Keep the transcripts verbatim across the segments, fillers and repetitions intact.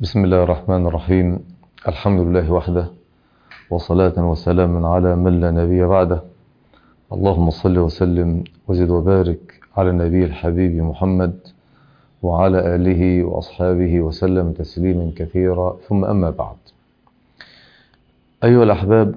بسم الله الرحمن الرحيم. الحمد لله وحده، وصلاة وسلام على من لا نبي بعده. اللهم صل وسلم وزد وبارك على النبي الحبيب محمد وعلى آله وأصحابه وسلم تسليما كثيرا، ثم أما بعد. أيها الأحباب،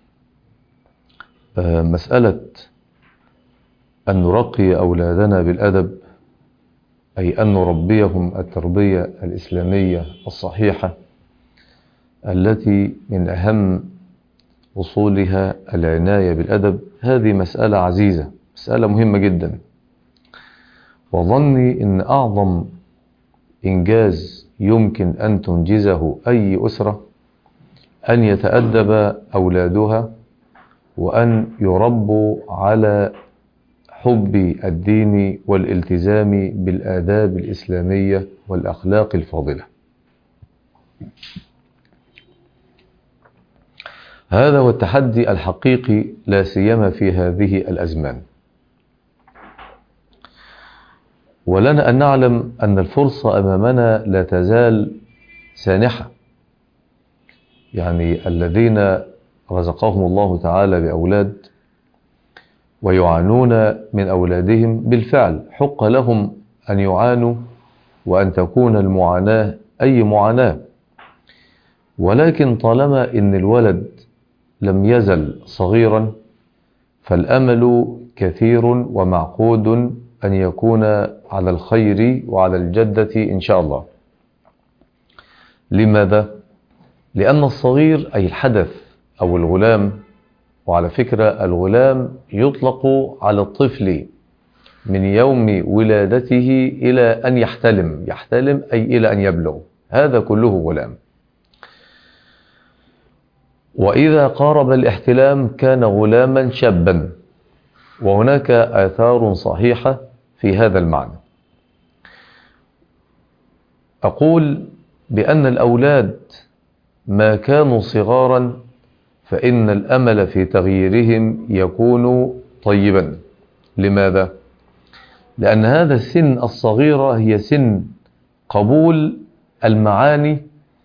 مسألة أن نرقي أولادنا بالأدب، أي أن نربيهم التربية الإسلامية الصحيحة التي من أهم أصولها العناية بالأدب، هذه مسألة عزيزة، مسألة مهمة جدا. وظني أن أعظم إنجاز يمكن أن تنجزه أي أسرة أن يتأدب أولادها وأن يربوا على حب الدين والالتزام بالآداب الإسلامية والأخلاق الفاضلة. هذا هو التحدي الحقيقي، لا سيما في هذه الأزمان. ولنا أن نعلم أن الفرصة أمامنا لا تزال سانحة. يعني الذين رزقهم الله تعالى بأولاد ويعانون من أولادهم، بالفعل حق لهم أن يعانوا وأن تكون المعاناة أي معاناة، ولكن طالما إن الولد لم يزل صغيرا فالأمل كثير ومعقود أن يكون على الخير وعلى الجدة إن شاء الله. لماذا؟ لأن الصغير أي الحدث أو الغلام، وعلى فكرة الغلام يطلق على الطفل من يوم ولادته إلى أن يحتلم، يحتلم أي إلى أن يبلغ، هذا كله غلام. وإذا قارب الاحتلام كان غلاما شابا، وهناك آثار صحيحة في هذا المعنى. أقول بأن الأولاد ما كانوا صغارا فإن الأمل في تغييرهم يكون طيبا. لماذا؟ لأن هذا السن الصغيرة هي سن قبول المعاني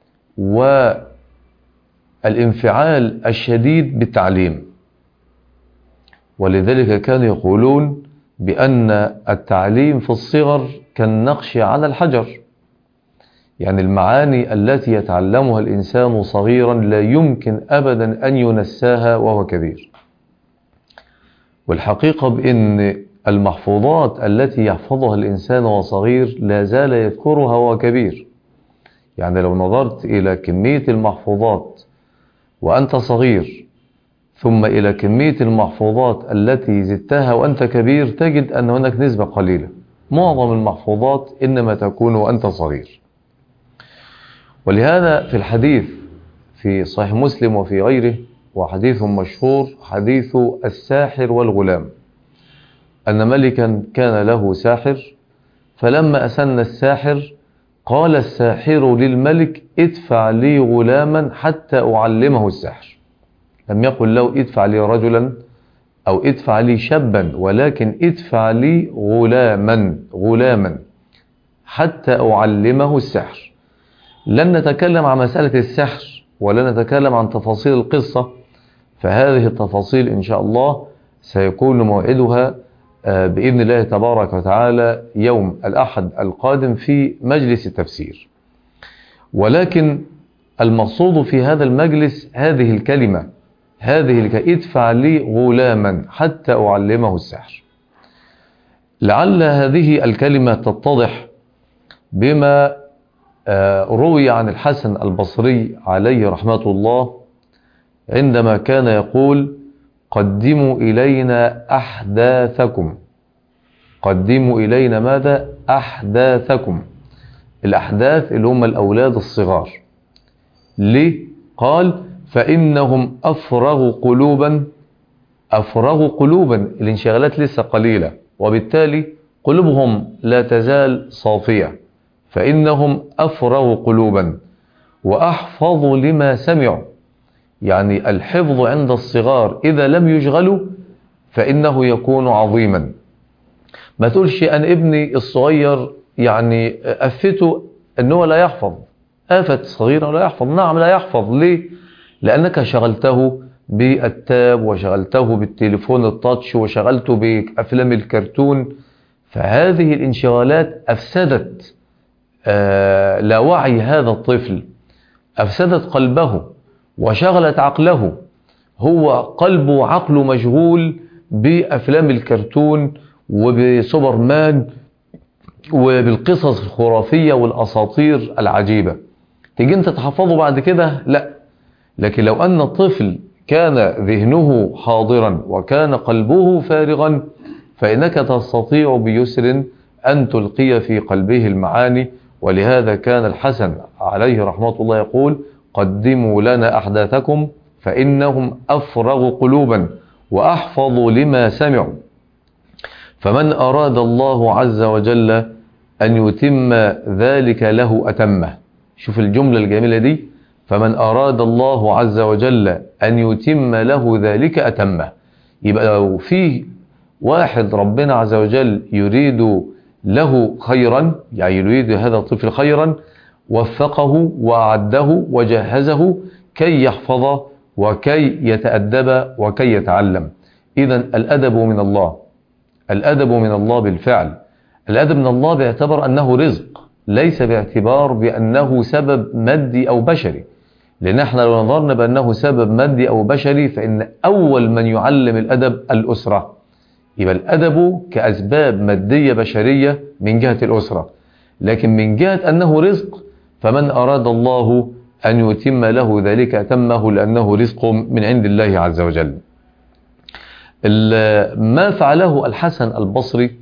والانفعال الشديد بالتعليم، ولذلك كانوا يقولون بأن التعليم في الصغر كالنقش على الحجر. يعني المعاني التي يتعلمها الإنسان صغيرا لا يمكن أبدا أن ينساها وهو كبير. والحقيقة بأن المحفوظات التي يحفظها الإنسان وهو صغير لا زال يذكرها وهو كبير. يعني لو نظرت إلى كمية المحفوظات وأنت صغير ثم إلى كمية المحفوظات التي زدتها وأنت كبير، تجد أن هناك نسبة قليلة. معظم المحفوظات إنما تكون وأنت صغير. ولهذا في الحديث في صحيح مسلم وفي غيره، وحديث مشهور، حديث الساحر والغلام، أن ملكا كان له ساحر، فلما أسن الساحر قال الساحر للملك: ادفع لي غلاما حتى أعلمه السحر. لم يقل له ادفع لي رجلا أو ادفع لي شابا، ولكن ادفع لي غلاما غلاما حتى أعلمه السحر. لن نتكلم عن مسألة السحر ولن نتكلم عن تفاصيل القصة، فهذه التفاصيل إن شاء الله سيكون موعدها بإذن الله تبارك وتعالى يوم الأحد القادم في مجلس التفسير. ولكن المقصود في هذا المجلس هذه الكلمة، هذه الكلمة: ادفع لي غلاما حتى أعلمه السحر. لعل هذه الكلمة تتضح بما روي عن الحسن البصري عليه رحمة الله عندما كان يقول: قدموا إلينا أحداثكم. قدموا إلينا ماذا؟ أحداثكم. الأحداث اللي هم الأولاد الصغار. ليه؟ قال: فإنهم أفرغ قلوبا. أفرغ قلوبا، الانشغالات لسه قليلة، وبالتالي قلوبهم لا تزال صافية، فإنهم أفرغ قلوبا وأحفظ لما سمعوا. يعني الحفظ عند الصغار إذا لم يشغلوا فإنه يكون عظيما. ما تقولش أن ابني الصغير يعني أفته أنه لا يحفظ، آفة صغيرة لا يحفظ. نعم لا يحفظ. ليه؟ لأنك شغلته بالتاب وشغلته بالتليفون التاتش وشغلته بأفلام الكرتون. فهذه الانشغالات أفسدت آه لا وعي هذا الطفل، أفسدت قلبه وشغلت عقله. هو قلبه وعقله مشغول بأفلام الكرتون وبسوبرمان وبالقصص الخرافية والأساطير العجيبة. تيجي انت تحفظه بعد كده؟ لا. لكن لو أن الطفل كان ذهنه حاضرا وكان قلبه فارغا فإنك تستطيع بيسر أن تلقي في قلبه المعاني. ولهذا كان الحسن عليه رحمة الله يقول: قدموا لنا أحداثكم فإنهم أفرغ قلوبا وأحفظ لما سمعوا. فمن أراد الله عز وجل أن يتم ذلك له أتمه. شوف الجملة الجميلة دي: فمن أراد الله عز وجل أن يتم له ذلك أتمه. يبقى لو فيه واحد ربنا عز وجل يريد له خيرا، يعني يريد هذا الطفل خيرا، وفقه وأعده وجهزه كي يحفظ وكي يتأدب وكي يتعلم. إذن الأدب من الله، الأدب من الله بالفعل. الأدب من الله باعتبار أنه رزق، ليس باعتبار بأنه سبب مادي أو بشري. لأن احنا لو نظرنا بأنه سبب مادي أو بشري فإن أول من يعلم الأدب الأسرة. يبقى الأدب كأسباب مادية بشرية من جهة الأسرة، لكن من جهة أنه رزق فمن أراد الله أن يتم له ذلك أتمه، لأنه رزق من عند الله عز وجل. ما فعله الحسن البصري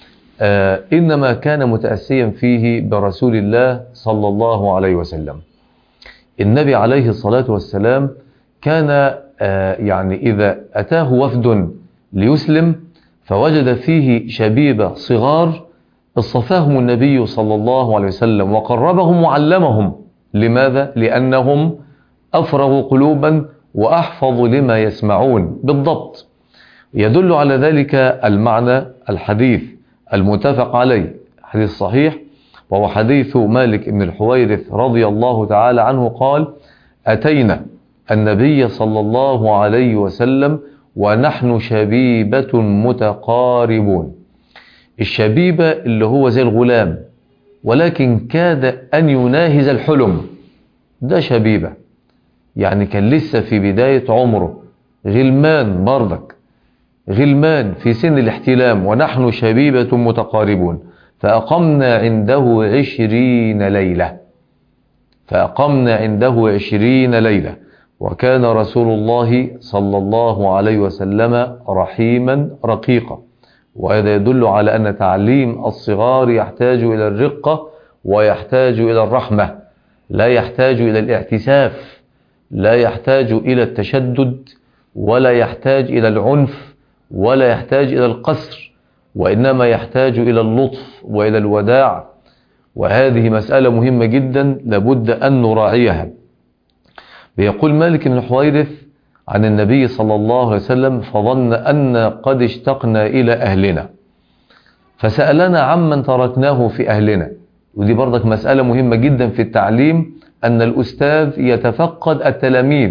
إنما كان متأسيا فيه برسول الله صلى الله عليه وسلم. النبي عليه الصلاة والسلام كان يعني إذا أتاه وفد ليسلم فوجد فيه شبيبة صغار، اصطفاهم النبي صلى الله عليه وسلم وقربهم وعلمهم. لماذا؟ لأنهم أفرغ قلوبا وأحفظ لما يسمعون بالضبط. يدل على ذلك المعنى الحديث المتفق عليه، حديث صحيح، وهو حديث مالك بن الحويرث رضي الله تعالى عنه قال: أتينا النبي صلى الله عليه وسلم ونحن شبيبة متقاربون. الشبيبة اللي هو زي الغلام ولكن كاد أن يناهز الحلم، ده شبيبة، يعني كان لسه في بداية عمره، غلمان برضك، غلمان في سن الاحتلام. ونحن شبيبة متقاربون فأقمنا عنده عشرين ليلة، فأقمنا عنده عشرين ليلة. وكان رسول الله صلى الله عليه وسلم رحيما رقيقا. وهذا يدل على أن تعليم الصغار يحتاج إلى الرقة ويحتاج إلى الرحمة، لا يحتاج إلى الاعتساف، لا يحتاج إلى التشدد، ولا يحتاج إلى العنف، ولا يحتاج إلى القسر، وإنما يحتاج إلى اللطف وإلى الوداع. وهذه مسألة مهمة جدا لابد أن نراعيها. بيقول مالك بن الحويرث عن النبي صلى الله عليه وسلم: فظن أن قد اشتقنا إلى أهلنا فسألنا عمن تركناه في أهلنا. ودي برضك مسألة مهمة جدا في التعليم، أن الأستاذ يتفقد التلاميذ،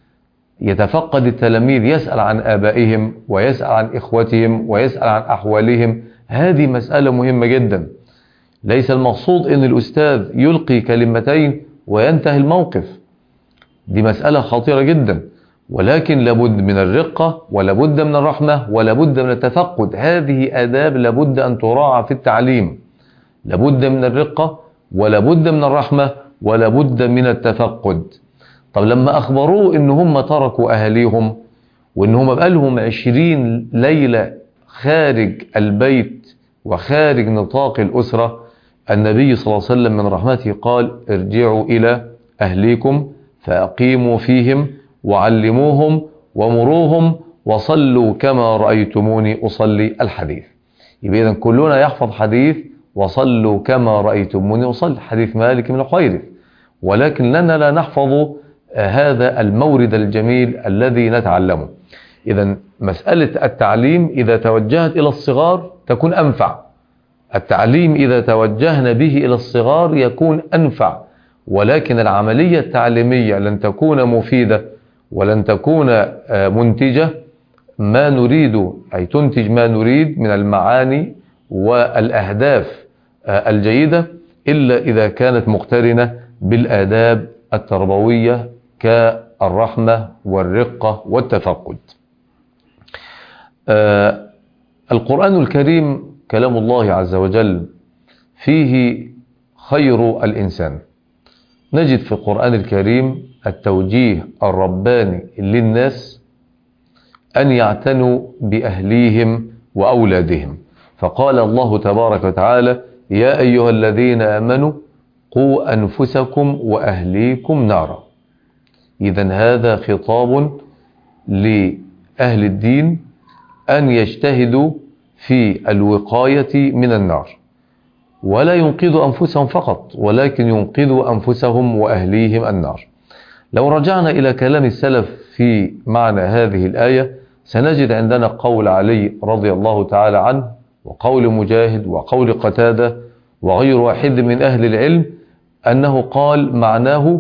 يتفقد التلاميذ، يسأل عن آبائهم ويسأل عن إخوتهم ويسأل عن أحوالهم. هذه مسألة مهمة جدا. ليس المقصود أن الأستاذ يلقي كلمتين وينتهي الموقف، دي مسألة خطيرة جدا. ولكن لابد من الرقة ولابد من الرحمة ولابد من التفقد. هذه آداب لابد أن تراعى في التعليم، لابد من الرقة ولابد من الرحمة ولابد من التفقد. طب لما أخبروه إن هم تركوا أهليهم وإن هم بقالهم عشرين ليلة خارج البيت وخارج نطاق الأسرة، النبي صلى الله عليه وسلم من رحمته قال: ارجعوا إلى أهليكم فأقيموا فيهم وعلموهم ومروهم وصلوا كما رأيتموني أصلي. الحديث. يبقى إذن كلنا يحفظ حديث وصلوا كما رأيتموني أصلي، حديث مالك بن الحويرث. ولكن لنا لا نحفظ هذا المورد الجميل الذي نتعلمه. إذن مسألة التعليم إذا توجهت إلى الصغار تكون أنفع. التعليم إذا توجهنا به إلى الصغار يكون أنفع ولكن العملية التعليمية لن تكون مفيدة ولن تكون منتجة ما نريد، أي تنتج ما نريد من المعاني والأهداف الجيدة إلا إذا كانت مقترنة بالآداب التربوية كالرحمة والرقة والتفقد. القرآن الكريم كلام الله عز وجل فيه خير الإنسان. نجد في القرآن الكريم التوجيه الرباني للناس أن يعتنوا بأهليهم وأولادهم، فقال الله تبارك وتعالى: يا أيها الذين آمنوا قوا أنفسكم وأهليكم نارا. إذن هذا خطاب لأهل الدين أن يجتهدوا في الوقاية من النار، ولا ينقذوا أنفسهم فقط ولكن ينقذوا أنفسهم وأهليهم النار. لو رجعنا إلى كلام السلف في معنى هذه الآية سنجد عندنا قول علي رضي الله تعالى عنه وقول مجاهد وقول قتادة وغير واحد من أهل العلم أنه قال معناه: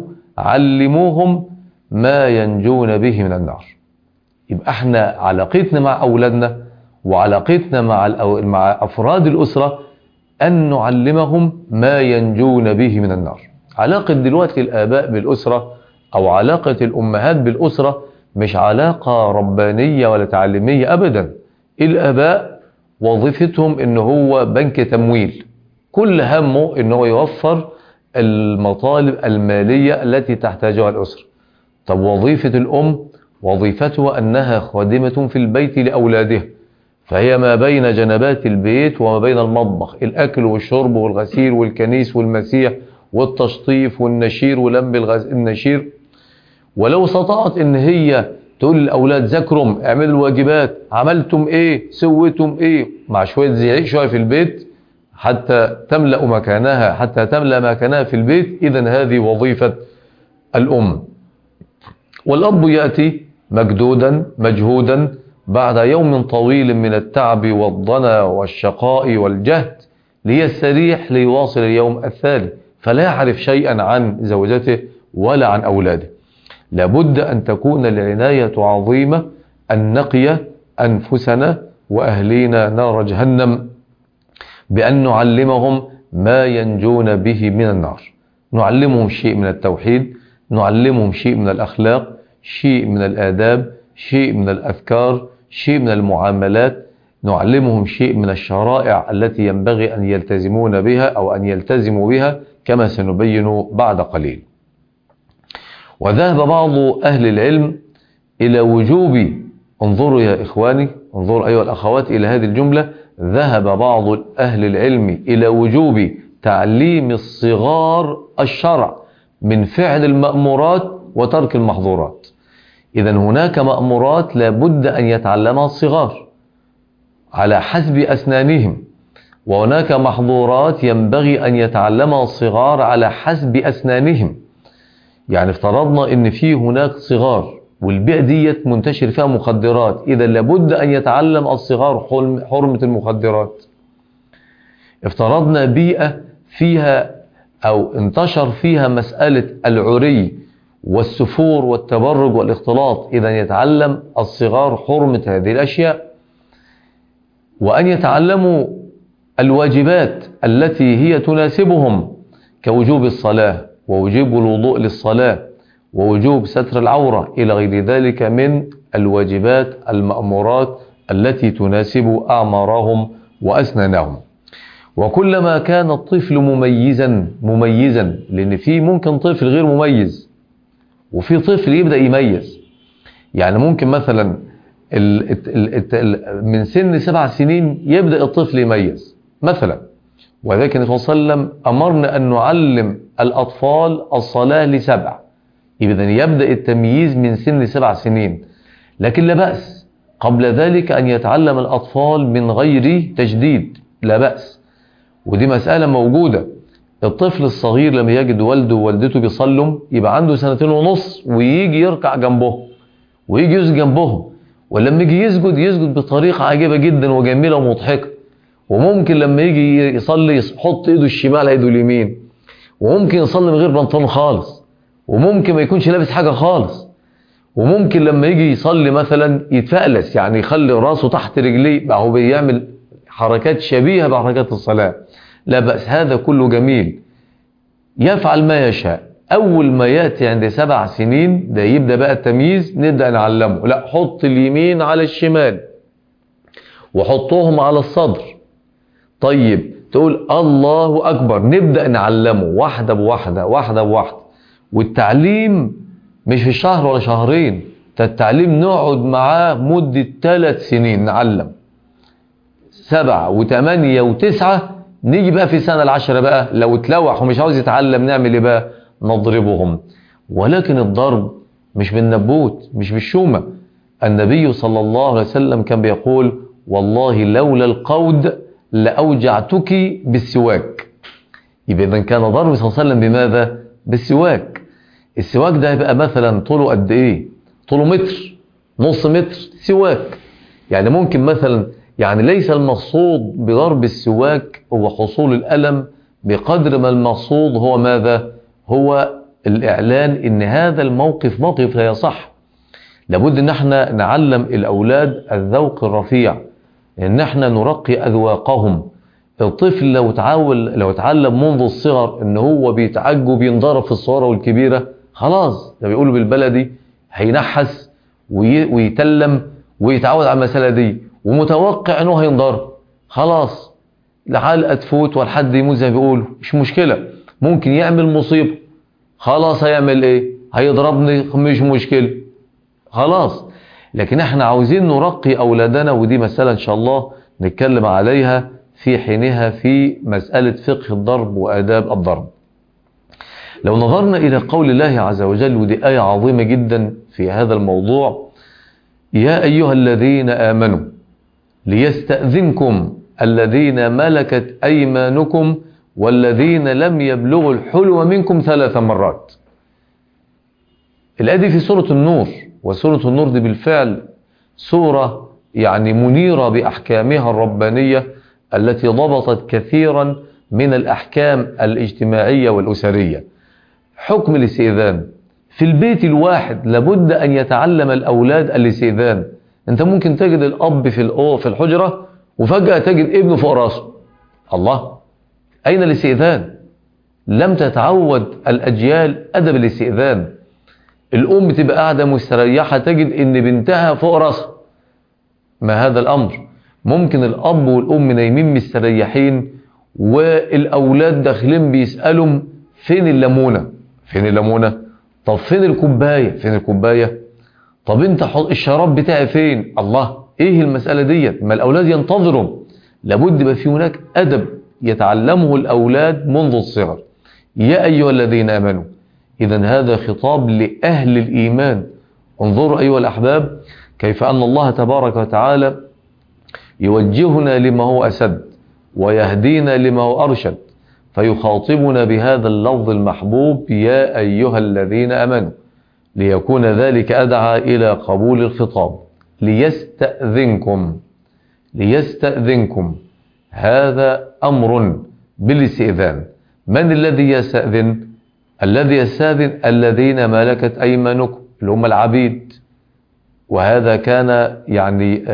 علموهم ما ينجون به من النار. يبقى احنا علاقتنا مع أولادنا وعلاقتنا مع, مع أفراد الأسرة أن نعلمهم ما ينجون به من النار. علاقة دلوقتي الآباء بالأسرة أو علاقة الأمهات بالأسرة مش علاقة ربانية ولا تعليمية أبدا. الآباء وظيفتهم إن هو بنك تمويل، كل همه إن هو يوفر المطالب المالية التي تحتاجها الأسرة. طب وظيفة الأم وظيفتها أنها خادمة في البيت لأولادها، فهي ما بين جنبات البيت وما بين المطبخ، الأكل والشرب والغسيل والكنيس والمسيح والتشطيف والنشير ولم النشير. ولو استطاعت ان هي تقول للأولاد: ذاكروا، اعملوا الواجبات، عملتم ايه، سويتم ايه، مع شوية زعيق شوية في البيت حتى تملأ مكانها حتى تملأ مكانها في البيت، إذن هذه وظيفة الأم. والأب يأتي مجدودا مجهودا بعد يوم طويل من التعب والضنا والشقاء والجهد ليستريح ليواصل اليوم الثاني، فلا يعرف شيئا عن زوجته ولا عن أولاده. لابد أن تكون العناية عظيمة أن نقي أنفسنا وأهلينا نار جهنم بأن نعلمهم ما ينجون به من النار. نعلمهم شيء من التوحيد، نعلمهم شيء من الأخلاق، شيء من الآداب، شيء من الأذكار، شيء من المعاملات، نعلمهم شيء من الشرائع التي ينبغي أن يلتزمون بها أو أن يلتزموا بها كما سنبين بعد قليل. وذهب بعض أهل العلم إلى وجوب، انظروا يا إخواني، انظروا أيها الأخوات إلى هذه الجملة، ذهب بعض أهل العلم إلى وجوب تعليم الصغار الشرع من فعل المأمورات وترك المحظورات. إذن هناك مأمورات لابد أن يتعلمها الصغار على حسب أسنانهم، وهناك محظورات ينبغي أن يتعلمها الصغار على حسب أسنانهم. يعني افترضنا ان في هناك صغار والبيئة ديت منتشر فيها مخدرات، اذا لابد ان يتعلم الصغار حرمة المخدرات. افترضنا بيئة فيها او انتشر فيها مسألة العري والسفور والتبرج والاختلاط، اذا يتعلم الصغار حرمة هذه الاشياء، وان يتعلموا الواجبات التي هي تناسبهم كوجوب الصلاة ووجوب الوضوء للصلاة ووجوب ستر العورة إلى غير ذلك من الواجبات المأمورات التي تناسب أعمارهم وأسنانهم. وكلما كان الطفل مميزا مميزا لأن في ممكن طفل غير مميز وفي طفل يبدأ يميز. يعني ممكن مثلا من سن سبع سنين يبدأ الطفل يميز مثلا، وذلك النبي صلى الله عليه وسلم أمرنا أن نعلم الأطفال الصلاة لسبع، إذن يبدأ التمييز من سن سبع سنين. لكن لا بأس قبل ذلك أن يتعلم الأطفال من غير تجديد، لا بأس، ودي مسألة موجودة. الطفل الصغير لما يجد والده ووالدته بيصلوا يبقى عنده سنتين ونص ويجي يركع جنبه ويجي يسجد جنبهم، ولما يجي يسجد يسجد بطريقة عجيبة جدا وجميلة ومضحكة. وممكن لما يجي يصلي يحط ايده الشمال على ايده اليمين، وممكن يصلي من غير بنطلون خالص، وممكن ما يكونش لابس حاجة خالص، وممكن لما يجي يصلي مثلا يتفألس، يعني يخلي راسه تحت رجليه، بقى هو بيعمل حركات شبيهة بحركات الصلاة. لا بأس، هذا كله جميل، يفعل ما يشاء. أول ما يأتي عند سبع سنين ده يبدأ بقى التمييز، نبدأ نعلمه. لا، حط اليمين على الشمال وحطهم على الصدر. طيب تقول الله أكبر، نبدأ نعلمه واحدة بواحدة واحدة بواحدة. والتعليم مش في شهر ولا شهرين، التعليم نقعد معاه مدة ثلاث سنين نعلم، سبعة وثمانية وتسعة. نيجي بقى في سنة العشرة بقى لو اتلوح ومش عاوز يتعلم نعمل ايه بقى؟ نضربهم. ولكن الضرب مش بالنبوت، مش بالشومة. النبي صلى الله عليه وسلم كان بيقول والله لولا القود لأوجعتك بالسواك. يبقى إذن كان ضرب صلى الله عليه وسلم بماذا؟ بالسواك. السواك ده يبقى مثلا طوله قد ايه؟ طوله متر، نص متر سواك. يعني ممكن مثلا، يعني ليس المقصود بضرب السواك هو حصول الألم، بقدر ما المقصود هو ماذا؟ هو الإعلان إن هذا الموقف موقف لا يصح. لابد إن احنا نعلم الأولاد الذوق الرفيع، إن احنا نرقي أذواقهم. الطفل لو تعاول لو اتعلم منذ الصغر إن هو بيتعج وبينضرب في الصغيرة والكبيرة، خلاص ده بيقولوا بالبلدي هينحس ويتلم ويتعود على المسألة دي، ومتوقع انه هينضرب. خلاص الحلقة تفوت والحد يموت زي ما بيقولوا، مش مشكلة. ممكن يعمل مصيبة، خلاص هيعمل ايه؟ هيضربني، مش مشكلة، خلاص. لكن احنا عاوزين نرقي اولادنا، ودي مسألة ان شاء الله نتكلم عليها في حينها في مسألة فقه الضرب وآداب الضرب. لو نظرنا إلى قول الله عز وجل، ودي آية عظيمة جدا في هذا الموضوع: يا أيها الذين آمنوا ليستأذنكم الذين ملكت أيمانكم والذين لم يبلغوا الحلم منكم ثلاث مرات. الآية دي في سورة النور، وسورة النور دي بالفعل سورة يعني منيرة بأحكامها الربانية التي ضبطت كثيرا من الأحكام الاجتماعية والأسرية. حكم الاستئذان في البيت الواحد، لابد أن يتعلم الأولاد الاستئذان. أنت ممكن تجد الأب في الأوضة في الحجرة وفجأة تجد ابنه فوق راسه. الله، أين الاستئذان؟ لم تتعود الأجيال أدب الاستئذان. الأم تبقى قاعدة مستريحة تجد إن بنتها فوق راسها. ما هذا الأمر؟ ممكن الأب والأم نايمين مستريحين والأولاد داخلين بيسألهم فين الليمونة؟ فين الليمونة؟ طب فين الكوباية؟ فين الكوباية؟ طب انت الشراب بتاعي فين؟ الله، ايه المسألة ديت؟ ما الأولاد ينتظروا. لابد يبقى في هناك أدب يتعلمه الأولاد منذ الصغر. يا أيها الذين آمنوا، إذن هذا خطاب لأهل الإيمان. انظروا أيها الأحباب كيف أن الله تبارك وتعالى يوجهنا لما هو أسد ويهدينا لما هو أرشد، فيخاطبنا بهذا اللفظ المحبوب: يا أيها الذين آمنوا، ليكون ذلك أدعى إلى قبول الخطاب. ليستأذنكم، ليستأذنكم، هذا أمر بالاستئذان. من الذي يستأذن؟ الذي يستأذن الذين ملكت أيمانكم، اللي هم العبيد. وهذا كان يعني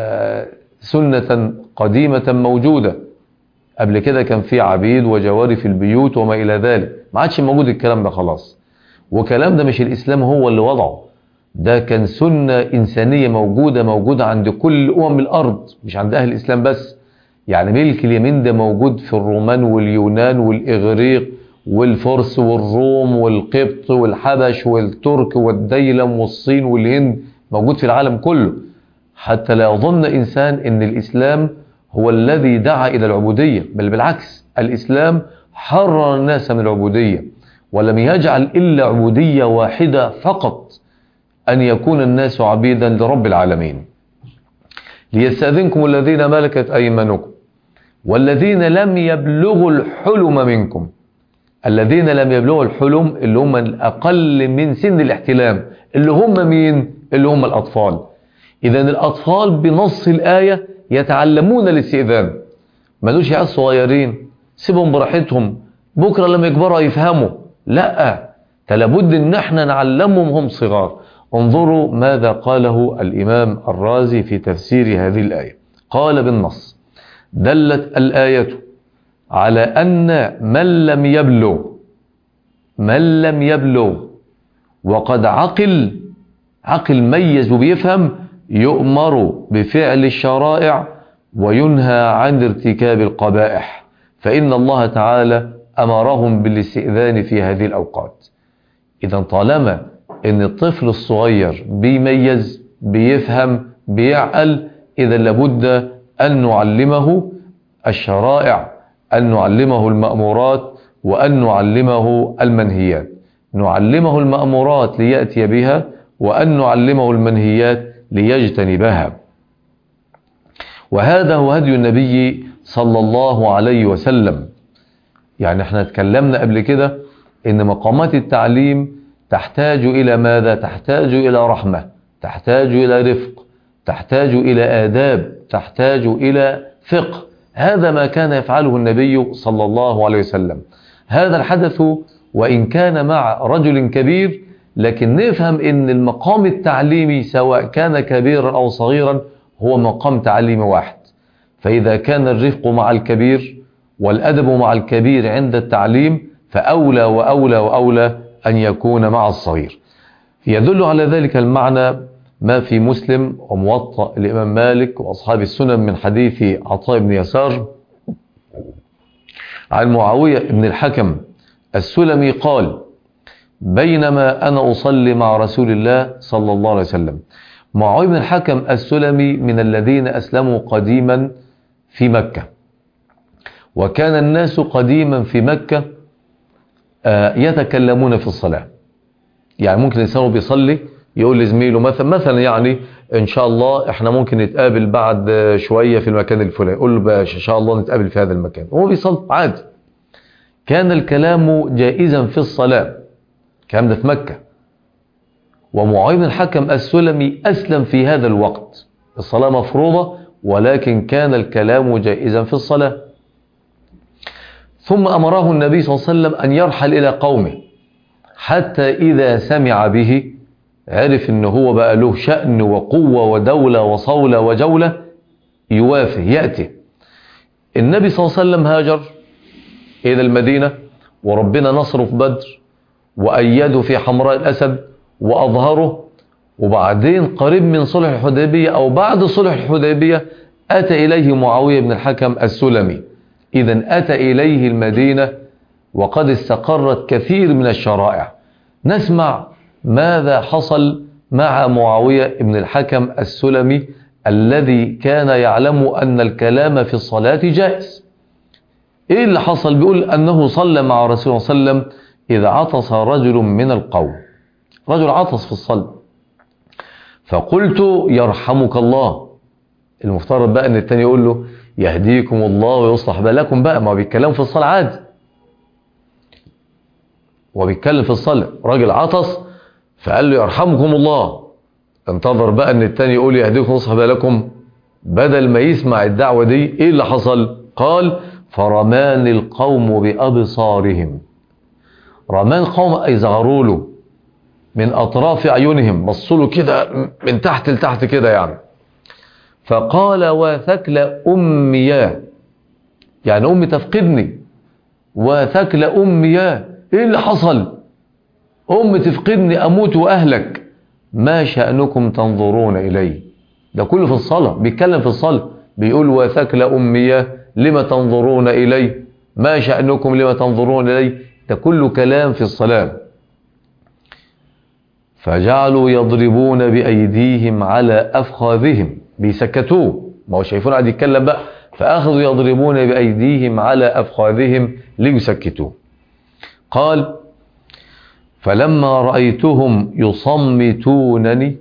سنة قديمة موجودة. قبل كده كان في عبيد وجواري في البيوت وما إلى ذلك، ما عادش موجود الكلام ده خلاص. وكلام ده مش الإسلام هو اللي وضعه، ده كان سنة إنسانية موجودة موجودة عند كل أمم الأرض، مش عند أهل الإسلام بس. يعني ملك اليمين ده موجود في الرومان واليونان والإغريق والفرس والروم والقبط والحبش والترك والديلم والصين والهند، موجود في العالم كله. حتى لا يظن إنسان إن الإسلام هو الذي دعا إلى العبودية، بل بالعكس، الإسلام حرر الناس من العبودية، ولم يجعل إلا عبودية واحدة فقط، أن يكون الناس عبيدا لرب العالمين. ليستأذنكم الذين ملكت أيمانكم والذين لم يبلغوا الحلم منكم. الذين لم يبلغوا الحلم اللي هم الأقل من سن الاحتلام، اللي هم مين؟ اللي هم الأطفال. إذن الأطفال بنص الآية يتعلمون الاستئذان. ما دولش عيال صغيرين، سيبهم براحتهم، بكرة لما يكبروا يفهموا. لا، لابد ان احنا نعلمهم هم صغار. انظروا ماذا قاله الإمام الرازي في تفسير هذه الآية. قال بالنص: دلت الآية على أن من لم يبلغ من لم يبلغ وقد عقل عقل ميز وبيفهم يؤمر بفعل الشرائع وينهى عن ارتكاب القبائح، فإن الله تعالى أمرهم بالاستئذان في هذه الأوقات. إذا طالما إن الطفل الصغير بيميز بيفهم بيعقل، إذا لابد أن نعلمه الشرائع، أن نعلمه المأمورات، وأن نعلمه المنهيات. نعلمه المأمورات ليأتي بها، وأن نعلمه المنهيات ليجتنبها. وهذا هو هدي النبي صلى الله عليه وسلم. يعني احنا اتكلمنا قبل كده ان مقامات التعليم تحتاج إلى ماذا؟ تحتاج إلى رحمة، تحتاج إلى رفق، تحتاج إلى آداب، تحتاج إلى فقه. هذا ما كان يفعله النبي صلى الله عليه وسلم. هذا الحدث وإن كان مع رجل كبير، لكن نفهم ان المقام التعليمي سواء كان كبيرا أو صغيرا هو مقام تعليم واحد. فإذا كان الرفق مع الكبير والأدب مع الكبير عند التعليم، فأولى وأولى وأولى أن يكون مع الصغير. يدل على ذلك المعنى ما في مسلم وموطأ الإمام مالك وأصحاب السنن من حديث عطاء بن يسار عن معاوية بن الحكم السلمي قال: بينما أنا أصلي مع رسول الله صلى الله عليه وسلم. معاوية بن الحكم السلمي من الذين أسلموا قديما في مكة، وكان الناس قديما في مكة يتكلمون في الصلاة. يعني ممكن الإنسان بيصلي يقول لزميله مثلا مثلا يعني إن شاء الله إحنا ممكن نتقابل بعد شوية في المكان الفلاني، يقول له باش إن شاء الله نتقابل في هذا المكان، هو بيصلي عادي. كان الكلام جائزا في الصلاة، الكلام ده في مكة. ومعاوية بن الحكم السلمي أسلم في هذا الوقت، الصلاة مفروضة ولكن كان الكلام جائزا في الصلاة. ثم أمره النبي صلى الله عليه وسلم أن يرحل إلى قومه، حتى إذا سمع به عرف أنه هو بقى له شأن وقوة ودولة وصولة وجولة، يوافه يأتي. النبي صلى الله عليه وسلم هاجر إلى المدينة، وربنا نصره في بدر وأيده في حمراء الأسد وأظهره. وبعدين قريب من صلح الحديبية أو بعد صلح الحديبية أتى إليه معاوية بن الحكم السلمي. إذن أتى إليه المدينة وقد استقرت كثير من الشرائع. نسمع ماذا حصل مع معاوية بن الحكم السلمي الذي كان يعلم أن الكلام في الصلاة جائز. إيه اللي حصل؟ بيقول أنه صلى مع رسول الله صلى الله عليه وسلم إذا عطس رجل من القوم، رجل عطس في الصلاة، فقلت يرحمك الله. المفترض بقى أن التاني يقول له يهديكم الله ويصلح بالكم، بقى ما بيتكلم في الصلاة عادي، وبيتكلم في الصلاة، راجل عطس فقال له يرحمكم الله. انتظر بقى أن التاني يقول يهديكم ويصلح بالكم، بدل ما يسمع الدعوة دي إيه اللي حصل؟ قال: فرمان القوم بأبصارهم. رمان القوم أي زغروا له من أطراف عيونهم، بصوا له كده من تحت لتحت كده يعني. فقال: وثكل أمياه، يعني أمي تفقدني، وثكل أمياه، إيه اللي حصل؟ أمي تفقدني أموت وأهلك، ما شأنكم تنظرون إلي. ده كله في الصلاة، بيتكلم في الصلاة، بيقول وثكل أمياه لما تنظرون إلي، ما شأنكم لما تنظرون إلي، ده كله كلام في الصلاة. فجعلوا يضربون بأيديهم على أفخاذهم، بيسكتوه، ما هو شايفون قاعد يتكلم بقى، فأخذوا يضربون بأيديهم على أفخاذهم ليسكتوه. قال: فلما رأيتهم يصمتونني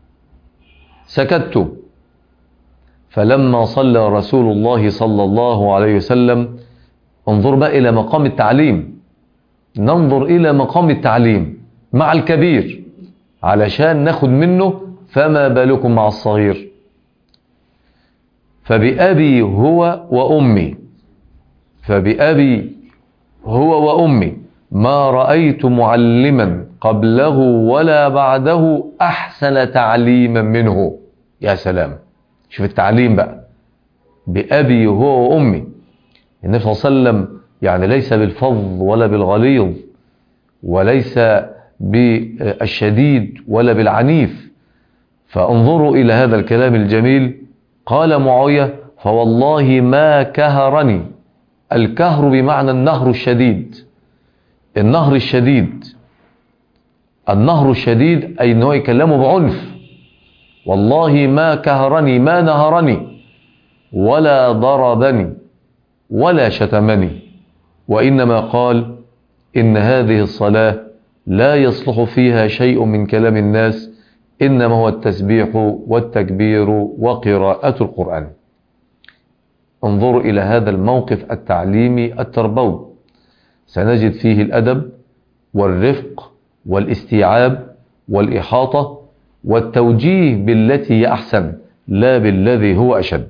سكت. فلما صلى رسول الله صلى الله عليه وسلم، انظر بقى إلى مقام التعليم، ننظر إلى مقام التعليم مع الكبير علشان ناخد منه، فما بالكم مع الصغير. فبأبي هو وأمي، فبأبي هو وأمي ما رأيت معلما قبله ولا بعده أحسن تعليما منه. يا سلام، شوف التعليم بقى، بأبي هو وأمي. النبي صلى الله عليه وسلم يعني ليس بالفظ ولا بالغليظ، وليس بالشديد ولا بالعنيف. فانظروا إلى هذا الكلام الجميل. قال معاوية: فوالله ما كهرني. الكهر بمعنى النهر الشديد، النهر الشديد النهر الشديد أي أنه يكلمه بعنف. والله ما كهرني، ما نهرني ولا ضربني ولا شتمني، وإنما قال: إن هذه الصلاة لا يصلح فيها شيء من كلام الناس، إنما هو التسبيح والتكبير وقراءة القرآن. انظروا إلى هذا الموقف التعليمي التربوي، سنجد فيه الأدب والرفق والاستيعاب والإحاطة والتوجيه بالتي هي أحسن لا بالذي هو أشد.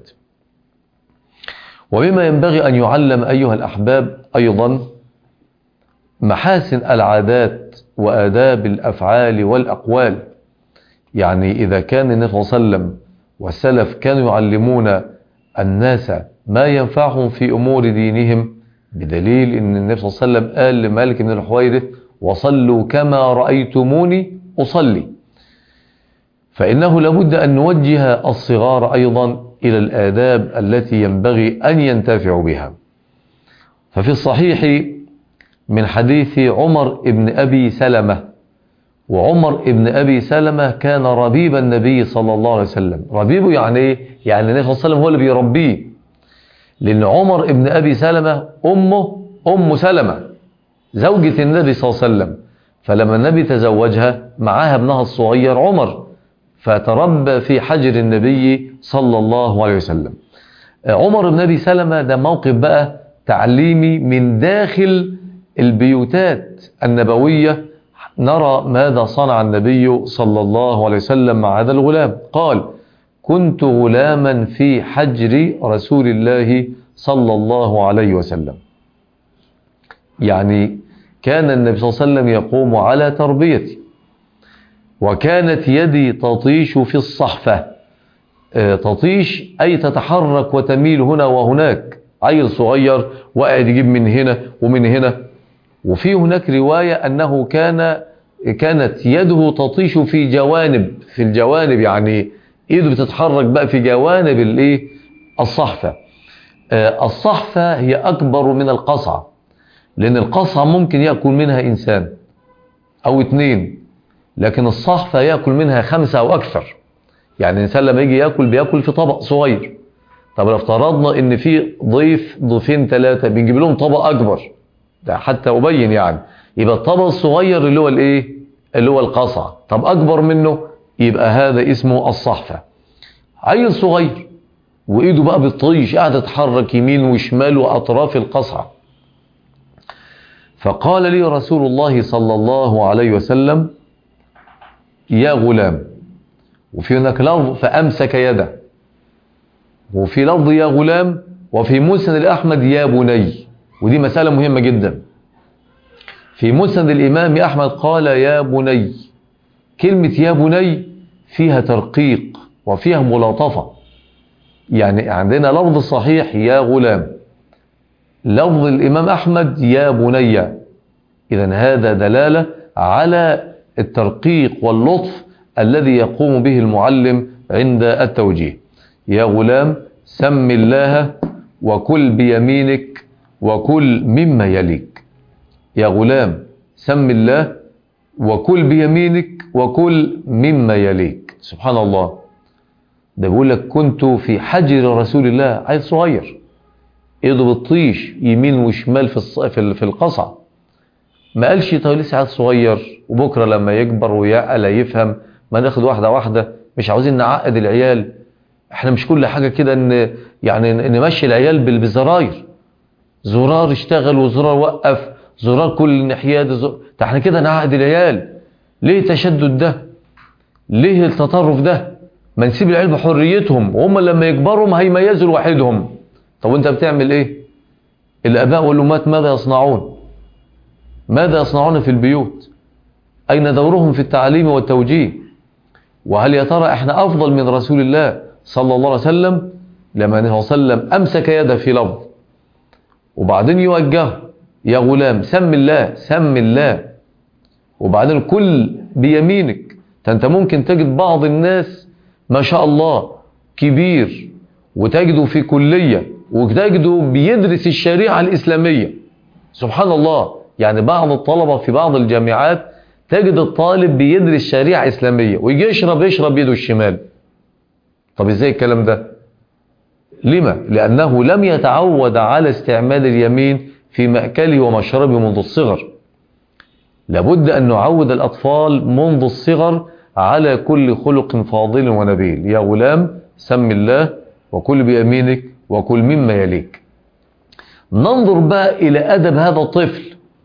ومما ينبغي أن يعلم أيها الأحباب أيضا محاسن العادات وآداب الأفعال والأقوال. يعني إذا كان النبي صلى الله عليه وسلم والسلف كانوا يعلمون الناس ما ينفعهم في أمور دينهم، بدليل أن النبي صلى الله عليه وسلم قال لمالك بن الحويرث: وصلوا كما رأيتموني أصلي. فإنه لابد أن نوجه الصغار أيضا إلى الآداب التي ينبغي أن ينتفعوا بها. ففي الصحيح من حديث عمر بن أبي سلمة، وعمر بن أبي سلمة كان ربيب النبي صلى الله عليه وسلم. ربيبه يعني إيه؟ يعني النبي صلى الله عليه وسلم هو اللي بيربيه، لأن عمر بن أبي سلمة أمه أم سلمة زوجة النبي صلى الله عليه وسلم، فلما النبي تزوجها معها ابنها الصغير عمر، فتربى في حجر النبي صلى الله عليه وسلم. عمر بن أبي سلمة ده موقف بقى تعليمي من داخل البيوتات النبوية. نرى ماذا صنع النبي صلى الله عليه وسلم مع هذا الغلام. قال: كنت غلاما في حجر رسول الله صلى الله عليه وسلم. يعني كان النبي صلى الله عليه وسلم يقوم على تربيتي، وكانت يدي تطيش في الصحفة. تطيش أي تتحرك وتميل هنا وهناك، عيل صغير وقاعد يجيب من هنا ومن هنا. وفي هناك رواية أنه كان كانت يده تطيش في جوانب في الجوانب يعني ايده بتتحرك بقى في جوانب الايه الصحفة. الصحفة هي أكبر من القصعة، لأن القصعة ممكن يأكل منها إنسان أو اتنين، لكن الصحفة يأكل منها خمسة أو أكثر. يعني الإنسان لما يجي يأكل بيأكل في طبق صغير. طب لو افترضنا إن في ضيف ضيفين ثلاثة بنجيب لهم طبق أكبر، ده حتى أبين يعني، يبقى الطبق الصغير اللي هو الإيه اللي هو القصعة، طب أكبر منه يبقى هذا اسمه الصحفة. عيل صغير وإيده بقى بتطيش، قاعدة تتحرك يمين وشمال وأطراف القصعة. فقال لي رسول الله صلى الله عليه وسلم: يا غلام. وفي هناك لفظ فأمسك يده، وفي لفظ يا غلام، وفي مسند الأحمد يا بني. ودي مسألة مهمة جدا. في مسند الإمام أحمد قال يا بني. كلمة يا بني فيها ترقيق وفيها ملاطفة. يعني عندنا لفظ الصحيح يا غلام، لفظ الإمام أحمد يا بني. إذن هذا دلالة على الترقيق واللطف الذي يقوم به المعلم عند التوجيه. يا غلام سم الله وكل بيمينك وكل مما يليك. يا غلام سم الله وكل بيمينك وكل مما يليك. سبحان الله، ده بيقول لك كنت في حجر رسول الله، عيل صغير ايده بتطيش يمين وشمال في في القصع. ما قالش طيب لسه عيل صغير وبكره لما يكبر ويعقل يفهم، ما ناخد واحده واحده، مش عاوزين نعقد العيال. احنا مش كل حاجه كده ان يعني نمشي العيال بالزراير، زرار اشتغل وزرار وقف، زرار كل ناحيات زر... احنا كده نعقد العيال. ليه التشدد ده؟ ليه التطرف ده؟ ما نسيب العيال بحريتهم، وهم لما يكبروا هيميزوا لوحدهم. طب وانت بتعمل ايه؟ الاباء والامهات ماذا يصنعون؟ ماذا يصنعون في البيوت؟ أين دورهم في التعليم والتوجيه؟ وهل يا ترى احنا أفضل من رسول الله صلى الله عليه وسلم لما النبي صلى الله عليه وسلم أمسك يده في لفظ وبعدين يوجهه يا غلام سم الله سم الله، وبعدين كل بيمينك. انت ممكن تجد بعض الناس ما شاء الله كبير وتجده في كلية وتجده بيدرس الشريعة الإسلامية، سبحان الله. يعني بعض الطلبة في بعض الجامعات تجد الطالب بيدرس شريعة إسلامية ويجي يشرب يشرب بيده الشمال. طب ازاي الكلام ده؟ لما؟ لأنه لم يتعود على استعمال اليمين في مأكله ومشربه منذ الصغر. لابد أن نعود الأطفال منذ الصغر على كل خلق فاضل ونبيل. يا غلام سم الله وكل بيمينك وكل مما يليك. ننظر بقى إلى أدب هذا الطفل،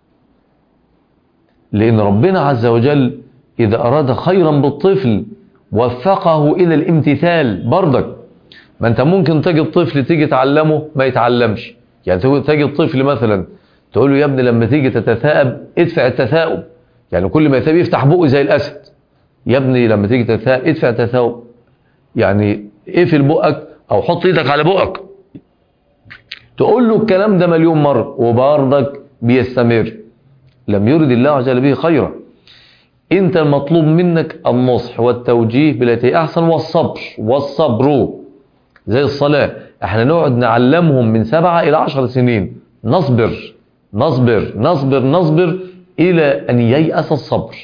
لأن ربنا عز وجل إذا أراد خيرا بالطفل وفقه إلى الامتثال. برضك ما أنت ممكن تجد طفل تيجي تعلمه ما يتعلمش. يعني تجد طفل مثلا تقول له يا ابني لما تيجي تتثاءب ادفع التثاؤب، يعني كل ما يتثاءب يفتح بقه زي الأسد. يا ابني لما تيجي تتثاءب ادفع التثاؤب، يعني اقفل بقك أو حط ايدك على بقك. تقول له الكلام ده مليون مرة وبرضك بيستمر. لم يرد الله عز وجل به خيرا. انت المطلوب منك النصح والتوجيه بالتي احسن والصبر والصبر زي الصلاة. احنا نقعد نعلمهم من سبعة الى عشر سنين، نصبر نصبر نصبر نصبر الى ان ييأس الصبر.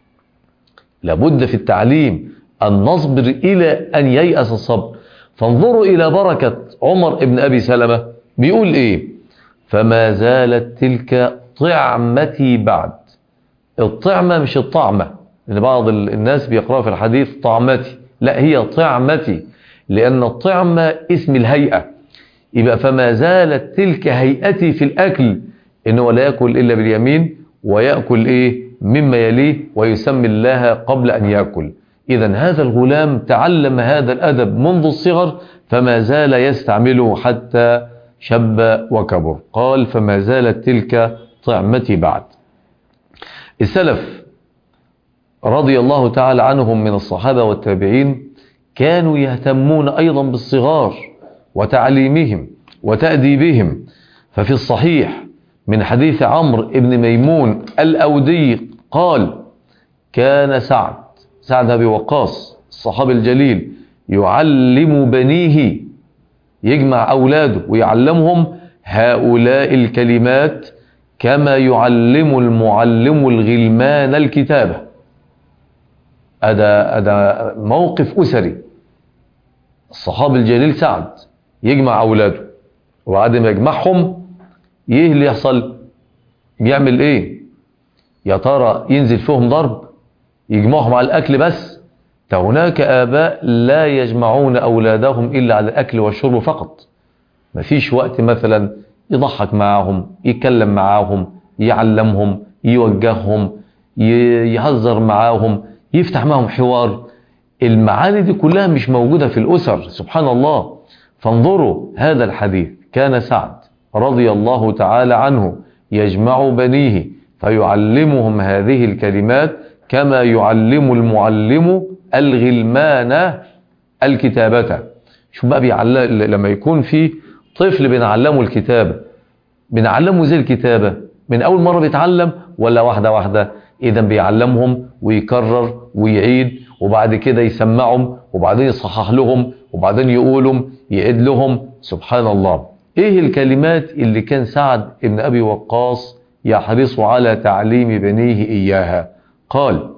لابد في التعليم ان نصبر الى ان ييأس الصبر. فانظروا الى بركة عمر ابن ابي سلمة بيقول ايه؟ فما زالت تلك طعمتي بعد. الطعمة مش الطعمة، لأن بعض الناس بيقرأوا في الحديث طعمتي، لا هي طعمتي، لأن الطعمة اسم الهيئة. يبقى فما زالت تلك هيئتي في الأكل، إنه لا يأكل إلا باليمين ويأكل إيه مما يليه ويسمي الله قبل أن يأكل. إذن هذا الغلام تعلم هذا الأدب منذ الصغر فما زال يستعمله حتى شب وكبر. قال فما زالت تلك طعمتي بعد. السلف رضي الله تعالى عنهم من الصحابة والتابعين كانوا يهتمون أيضا بالصغار وتعليمهم وتأديبهم. ففي الصحيح من حديث عمرو بن ميمون الأودي قال كان سعد سعد أبي وقاص الصحابي الجليل يعلم بنيه، يجمع أولاده ويعلمهم هؤلاء الكلمات كما يعلم المعلم الغلمان الكتابة. هذا هذا موقف أسري. الصحابي الجليل سعد يجمع أولاده وبعد ما يجمعهم ايه اللي يحصل؟ يعمل ايه؟ يا ترى ينزل فيهم ضرب؟ يجمعهم على الأكل بس؟ هناك آباء لا يجمعون أولادهم إلا على الأكل والشرب فقط. مفيش وقت مثلا يضحك معاهم، يتكلم معاهم، يعلمهم، يوجههم، يهزر معاهم، يفتح معهم حوار. المعاني دي كلها مش موجودة في الأسر، سبحان الله. فانظروا هذا الحديث، كان سعد رضي الله تعالى عنه يجمع بنيه فيعلمهم هذه الكلمات كما يعلم المعلم الغلمان الكتابة. شو بقى بيعلم؟ لما يكون في طفل بنعلمه الكتابة، بنعلمه زي الكتابة من أول مرة بيتعلم ولا واحدة واحدة؟ إذا بيعلمهم ويكرر ويعيد وبعد كده يسمعهم وبعدين يصحح لهم وبعدين يقولهم يعيد لهم. سبحان الله. إيه الكلمات اللي كان سعد بن أبي وقاص يحرص على تعليم بنيه إياها؟ قال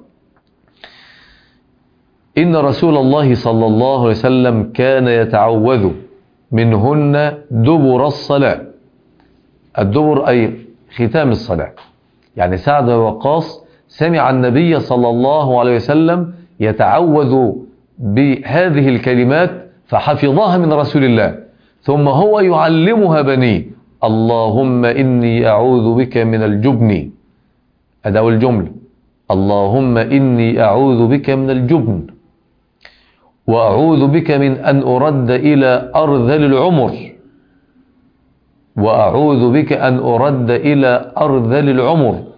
إن رسول الله صلى الله عليه وسلم كان يتعوذ منهن دبر الصلاة. الدبر أي ختام الصلاة. يعني سعد بن وقاص سمع النبي صلى الله عليه وسلم يتعوذ بهذه الكلمات فحفظها من رسول الله، ثم هو يعلمها بنيه. اللهم إني أعوذ بك من الجبن، أداء الجملة، اللهم إني أعوذ بك من الجبن وأعوذ بك من أن أرد إلى أرذل العمر وأعوذ بك أن أرد إلى أرذل العمر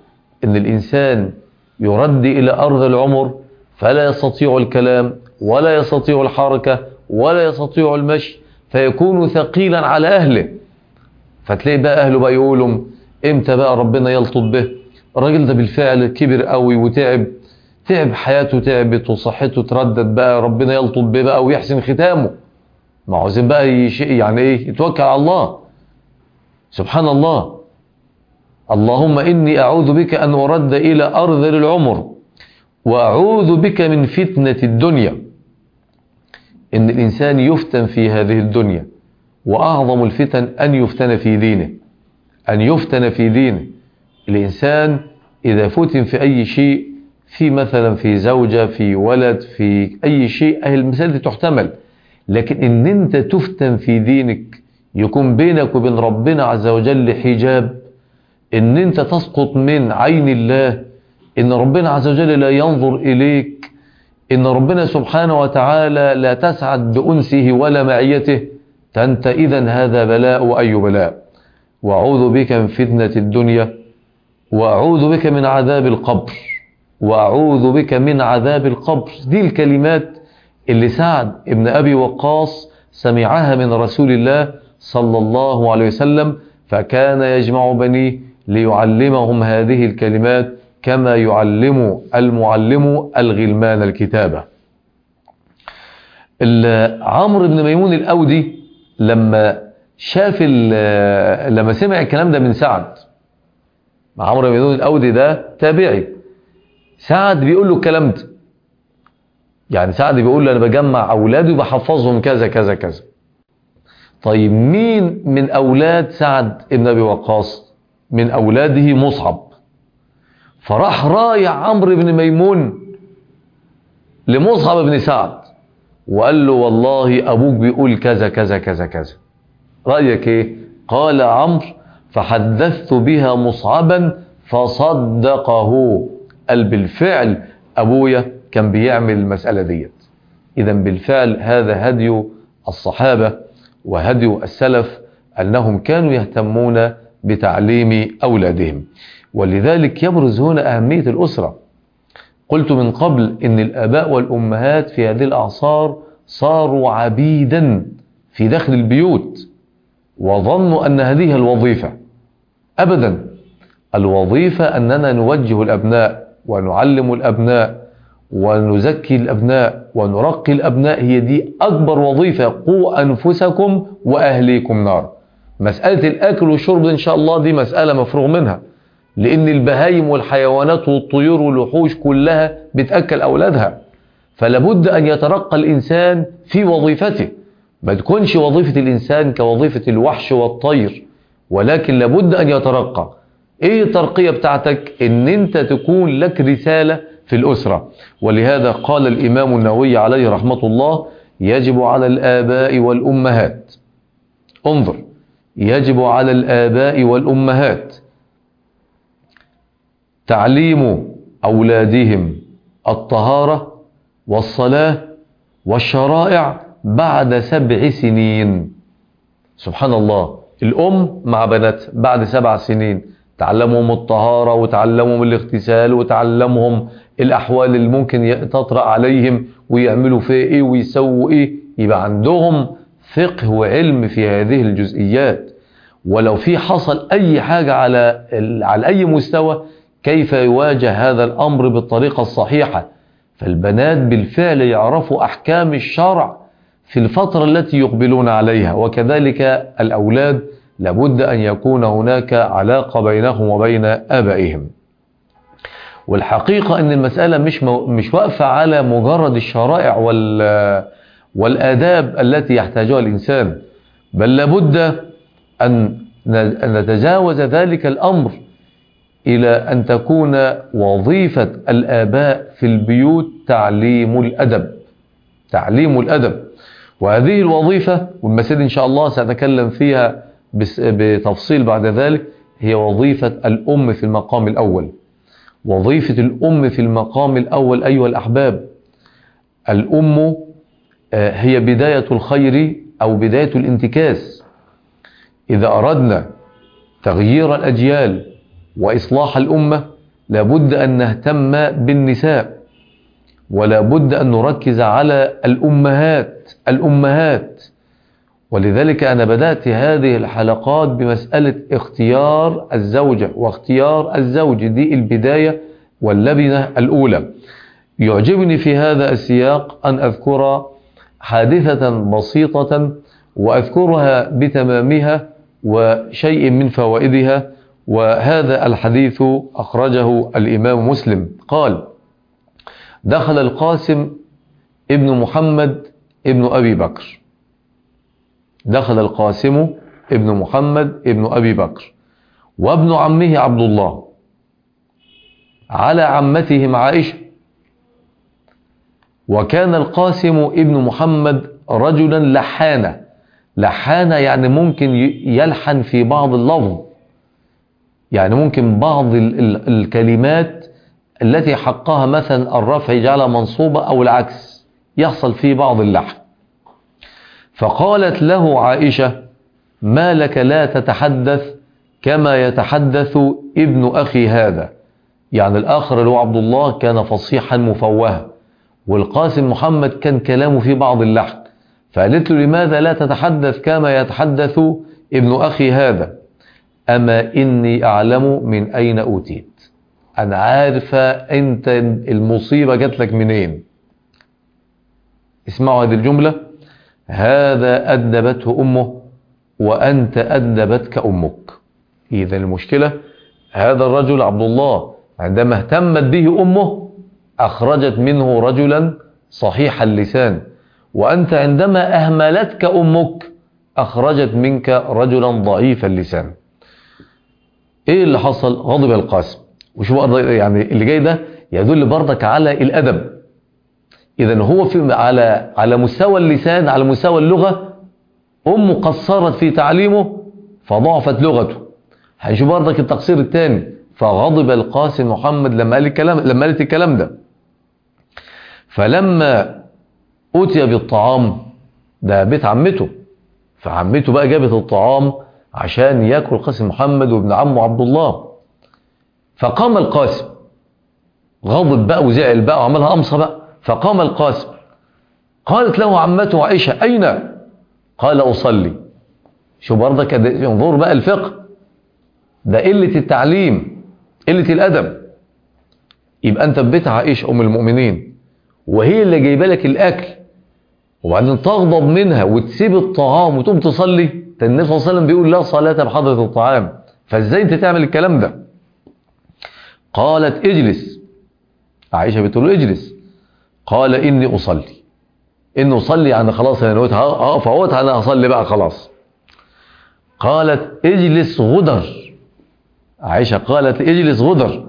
إن الإنسان يرد إلى أرض العمر فلا يستطيع الكلام ولا يستطيع الحركة ولا يستطيع المشي، فيكون ثقيلا على أهله. فتلاقي بقى أهله بقى يقولوا إمتى بقى ربنا يلطف به؟ الراجل ده بالفعل كبر قوي وتعب، تعب حياته تعبت وصحته تردد، بقى ربنا يلطف به بقى ويحسن ختامه. ما عاوزين بقى يش... يعني إيه؟ يتوكل على الله. سبحان الله. اللهم إني أعوذ بك أن أرد إلى أرذل العمر وأعوذ بك من فتنة الدنيا. إن الإنسان يفتن في هذه الدنيا، وأعظم الفتن أن يفتن في دينه، أن يفتن في دينه. الإنسان إذا فتن في أي شيء، في مثلا في زوجة، في ولد، في أي شيء، أهل المسألة تحتمل. لكن إن أنت تفتن في دينك، يكون بينك وبين ربنا عز وجل حجاب، إن أنت تسقط من عين الله، إن ربنا عز وجل لا ينظر إليك، إن ربنا سبحانه وتعالى لا تسعد بأنسه ولا معيته، فأنت إذن هذا بلاء وأي بلاء. وأعوذ بك من فتنة الدنيا، وأعوذ بك من عذاب القبر، وأعوذ بك من عذاب القبر. دي الكلمات اللي سعد ابن أبي وقاص سمعها من رسول الله صلى الله عليه وسلم، فكان يجمع بنيه ليعلمهم هذه الكلمات كما يعلم المعلم الغلمان الكتابة. عمرو بن ميمون الأودي لما شاف لما سمع الكلام ده من سعد، عمرو بن ميمون الأودي ده تابعي، سعد بيقول له الكلام ده، يعني سعد بيقول له أنا بجمع أولادي وبحفظهم كذا كذا كذا. طيب مين من أولاد سعد بن أبي وقاص؟ من أولاده مصعب. فراح رايح عمرو بن ميمون لمصعب بن سعد وقال له والله أبوك بيقول كذا كذا كذا كذا، رأيك إيه؟ قال عمرو فحدثت بها مصعبا فصدقه. قال بالفعل أبويا كان بيعمل المسألة ديت. إذا بالفعل هذا هدي الصحابة وهدي السلف، أنهم كانوا يهتمون بتعليم أولادهم. ولذلك يبرز هنا أهمية الأسرة. قلت من قبل إن الآباء والأمهات في هذه الأعصار صاروا عبيدا في داخل البيوت، وظنوا أن هذه الوظيفة. أبدا، الوظيفة أننا نوجه الأبناء ونعلم الأبناء ونزكي الأبناء ونرقي الأبناء. هي دي أكبر وظيفة. قوا أنفسكم وأهليكم نار. مسألة الأكل والشرب إن شاء الله دي مسألة مفروغ منها، لأن البهايم والحيوانات والطيور والوحوش كلها بتأكل أولادها. فلابد أن يترقى الإنسان في وظيفته، ما تكونش وظيفة الإنسان كوظيفة الوحش والطير، ولكن لابد أن يترقى. إيه الترقية بتاعتك؟ إن أنت تكون لك رسالة في الأسرة. ولهذا قال الإمام النووي عليه رحمة الله يجب على الآباء والأمهات، انظر، يجب على الآباء والأمهات تعليم أولادهم الطهارة والصلاة والشرائع بعد سبع سنين. سبحان الله، الأم مع بنات بعد سبع سنين تعلمهم الطهارة وتعلمهم الاغتسال وتعلمهم الأحوال اللي ممكن تطرأ عليهم ويعملوا فيه إيه ويسووا إيه. يبقى عندهم فقه وعلم في هذه الجزئيات، ولو في حصل أي حاجة على على أي مستوى كيف يواجه هذا الأمر بالطريقة الصحيحة. فالبنات بالفعل يعرفوا أحكام الشرع في الفترة التي يقبلون عليها، وكذلك الأولاد لابد أن يكون هناك علاقة بينهم وبين آبائهم. والحقيقة أن المسألة مش مش واقفة على مجرد الشرائع وال والآداب التي يحتاجها الإنسان، بل لابد أن نتجاوز ذلك الأمر إلى أن تكون وظيفة الآباء في البيوت تعليم الأدب، تعليم الأدب. وهذه الوظيفة والمسألة إن شاء الله سأتكلم فيها بتفصيل بعد ذلك، هي وظيفة الأم في المقام الأول. وظيفة الأم في المقام الأول أيها الأحباب، الأم هي بداية الخير أو بداية الانتكاس. إذا أردنا تغيير الأجيال وإصلاح الأمة لابد أن نهتم بالنساء، ولا بد أن نركز على الأمهات الأمهات ولذلك أنا بدأت هذه الحلقات بمسألة اختيار الزوجة واختيار الزوج، دي البداية واللبنة الأولى. يعجبني في هذا السياق أن أذكر حادثة بسيطة وأذكرها بتمامها وشيء من فوائدها، وهذا الحديث أخرجه الإمام مسلم. قال: دخل القاسم ابن محمد ابن أبي بكر دخل القاسم ابن محمد ابن أبي بكر وابن عمه عبد الله على عمتهم عائشة. وكان القاسم ابن محمد رجلا لحانا. لحانا يعني ممكن يلحن في بعض اللفظ، يعني ممكن بعض ال ال الكلمات التي حقها مثلا الرفع يجعلها منصوبة أو العكس، يحصل فيه بعض اللحن. فقالت له عائشة: ما لك لا تتحدث كما يتحدث ابن أخي هذا؟ يعني الآخر اللي هو عبد الله كان فصيحا مفوها، والقاسم محمد كان كلامه في بعض اللحن. فقالت له: لماذا لا تتحدث كما يتحدث ابن أخي هذا؟ أما إني أعلم من أين أوتيت، أنا عارفة أنت المصيبة جات لك منين. اسمعوا هذه الجملة: هذا أدبته أمه وأنت أدبتك أمك. إذا المشكلة هذا الرجل عبد الله عندما اهتمت به أمه أخرجت منه رجلا صحيح اللسان، وأنت عندما أهملتك أمك أخرجت منك رجلا ضعيف اللسان. إيه اللي حصل؟ غضب القاسم. وشو يعني اللي جاي ده يدل برضك على الأدب. إذن هو في على على مستوى اللسان، على مستوى اللغة أمه قصرت في تعليمه فضعفت لغته. هنشوف برضك التقصير الثاني. فغضب القاسم محمد لما قال الكلام لما قالت الكلام ده. فلما أتي بالطعام، ده بيت عمته، فعمته بقى جابت الطعام عشان ياكل القاسم محمد وابن عمه عبد الله. فقام القاسم غضب بقى وزعل بقى وعملها قمصة بقى. فقام القاسم، قالت له عمته عائشة: أين؟ قال: أصلي. شو برضك انظر بقى الفقه ده، قلة التعليم، قلة الأدب. يبقى أنت في بيت عائشة أم المؤمنين وهي اللي جايبه لك الأكل، وبعدين تغضب منها وتسيب الطعام وتقوم تصلي. النبي صلى الله عليه وسلم بيقول: لا صلاة بحضرة الطعام. فازاي انت تعمل الكلام ده؟ قالت: اجلس. عائشة بتقول له: اجلس. قال: إني أصلي. إني أصلي يعني خلاص أنا نويت هقف اهوت أنا هصلي بقى خلاص. قالت: اجلس غدر. عائشة قالت: اجلس غدر.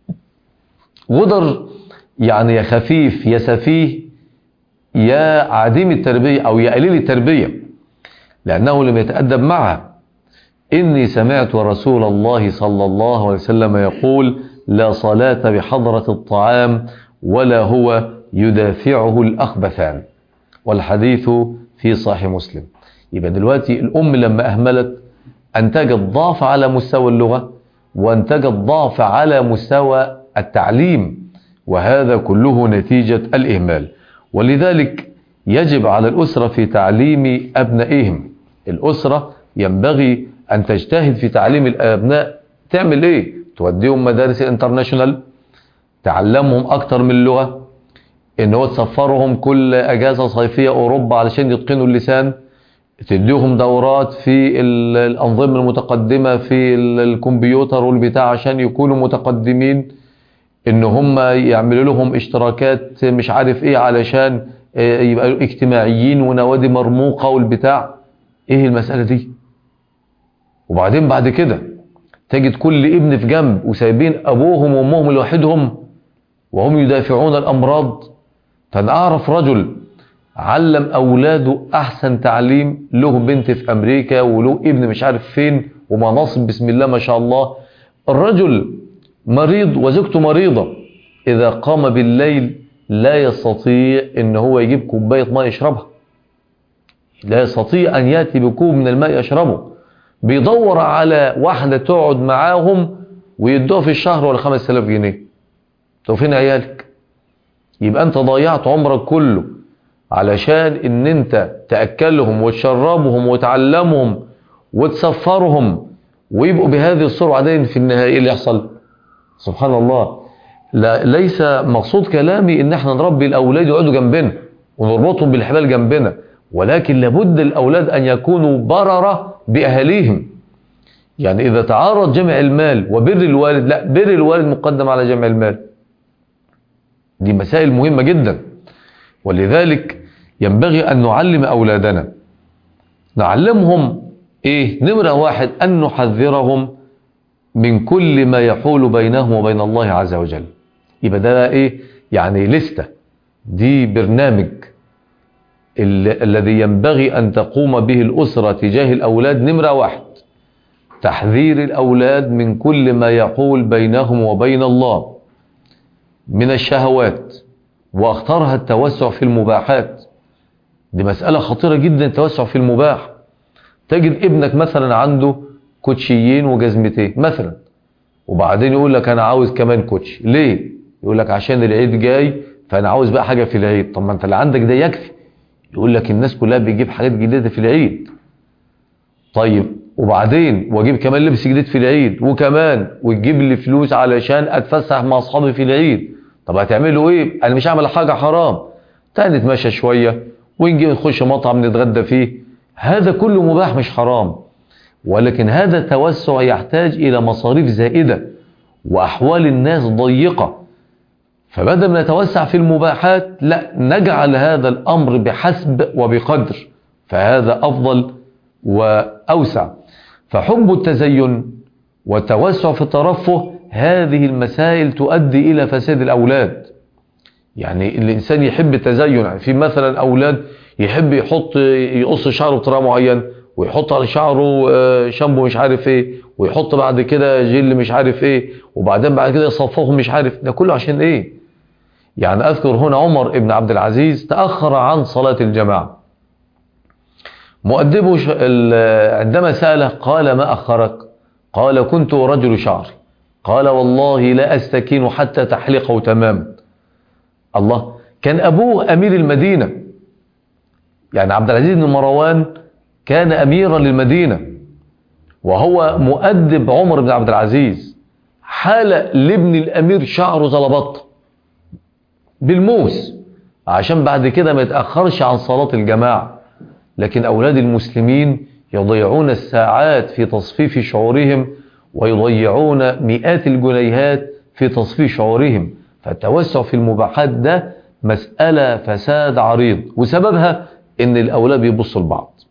غدر يعني يا خفيف يا سفيه يا عديم التربية أو يا قليل التربية، لأنه لم يتأدب معها. إني سمعت رسول الله صلى الله عليه وسلم يقول: لا صلاة بحضرة الطعام ولا هو يدافعه الأخبثان. والحديث في صحيح مسلم. يبقى دلوقتي الأم لما أهملت أنتجت ضعف على مستوى اللغة وأنتجت ضعف على مستوى التعليم، وهذا كله نتيجة الإهمال. ولذلك يجب على الأسرة في تعليم أبنائهم. الأسرة ينبغي أن تجتهد في تعليم الأبناء. تعمل إيه؟ توديهم مدارس الانترناشونال، تعلمهم أكتر من اللغة، إن هو تسفرهم كل أجازة صيفية أوروبا علشان يتقنوا اللسان، تديهم دورات في الأنظمة المتقدمة في الكمبيوتر والبتاع عشان يكونوا متقدمين، إن هم يعملوا لهم اشتراكات مش عارف إيه علشان يبقوا اجتماعيين ونوادي مرموقة والبتاع. إيه المسألة دي؟ وبعدين بعد كده تجد كل ابن في جنب وسايبين أبوهم وأمهم لوحدهم وهم يدافعون الأمراض. فأنا أعرف رجل علم أولاده أحسن تعليم، له بنت في أمريكا وله ابن مش عارف فين ومناصب بسم الله ما شاء الله. الرجل مريض وزوجته مريضة، إذا قام بالليل لا يستطيع إن هو يجيب كوباية ماء يشربها، لا يستطيع أن يأتي بكوب من الماء يشربه. بيدور على واحدة تقعد معاهم ويدوها في الشهر ولا خمس آلاف جنيه. طب فين عيالك؟ يبقى انت ضيعت عمرك كله علشان ان انت تأكلهم وتشربهم وتعلمهم وتسفرهم ويبقوا بهذه الصورة. وبعدين في النهاية اللي يحصل سبحان الله. لا ليس مقصود كلامي ان احنا نربي الاولاد يقعدوا جنبنا ونربطهم بالحبال جنبنا، ولكن لابد الاولاد ان يكونوا بررة باهاليهم. يعني اذا تعارض جمع المال وبر الوالد، لا، بر الوالد مقدم على جمع المال. دي مسائل مهمة جدا. ولذلك ينبغي ان نعلم اولادنا، نعلمهم ايه؟ نمرة واحد ان نحذرهم من كل ما يحول بينهم وبين الله عز وجل. يبقى ده ايه؟ يعني لستة، دي برنامج ال الذي ينبغي ان تقوم به الاسرة تجاه الاولاد. نمرة واحد تحذير الاولاد من كل ما يحول بينهم وبين الله من الشهوات، واختارها التوسع في المباحات. دي مسألة خطيرة جدا، التوسع في المباح. تجد ابنك مثلا عنده كوتشيين وجزمتين مثلا، وبعدين يقول لك انا عاوز كمان كوتش. ليه؟ يقول لك عشان العيد جاي فانا عاوز بقى حاجة في العيد. طب ما انت اللي عندك ده يكفي. يقول لك الناس كلها بيجيب حاجات جديدة في العيد. طيب وبعدين واجيب كمان لبس جديد في العيد، وكمان وتجيب لي فلوس علشان اتفسح مع اصحابي في العيد. طب هتعملوا ايه؟ انا مش هعمل حاجة حرام. تعال نتمشى شوية ونجي نخش مطعم نتغدى فيه، هذا كله مباح مش حرام. ولكن هذا التوسع يحتاج الى مصاريف زائدة واحوال الناس ضيقة. فبدل ما نتوسع في المباحات، لا، نجعل هذا الامر بحسب وبقدر، فهذا افضل واوسع. فحب التزين والتوسع في الترفه، هذه المسائل تؤدي الى فساد الاولاد. يعني الانسان يحب التزين، في مثلا اولاد يحب يحط يقص شعره بطريقه معينه، ويحط على شعره شامبو مش عارف ايه، ويحط بعد كده جل مش عارف ايه، وبعدين بعد كده يصفهم مش عارف. ده كله عشان ايه؟ يعني اذكر هنا عمر ابن عبد العزيز تأخر عن صلاة الجماعة. مؤدبه عندما سأله قال ما أخرك؟ قال كنت رجل شعري. قال والله لا أستكين حتى تحلقه تماما. الله، كان أبوه أمير المدينة. يعني عبد العزيز بن مروان كان أميرا للمدينة، وهو مؤدب عمر بن عبد العزيز. حال لابن الأمير شعره زلبط بالموس عشان بعد كده ما يتأخرش عن صلاة الجماعة. لكن أولاد المسلمين يضيعون الساعات في تصفيف شعورهم، ويضيعون مئات الجنيهات في تصفيف شعورهم. فالتوسع في المباحات ده مسألة فساد عريض، وسببها ان الأولاد بيبصوا لبعض.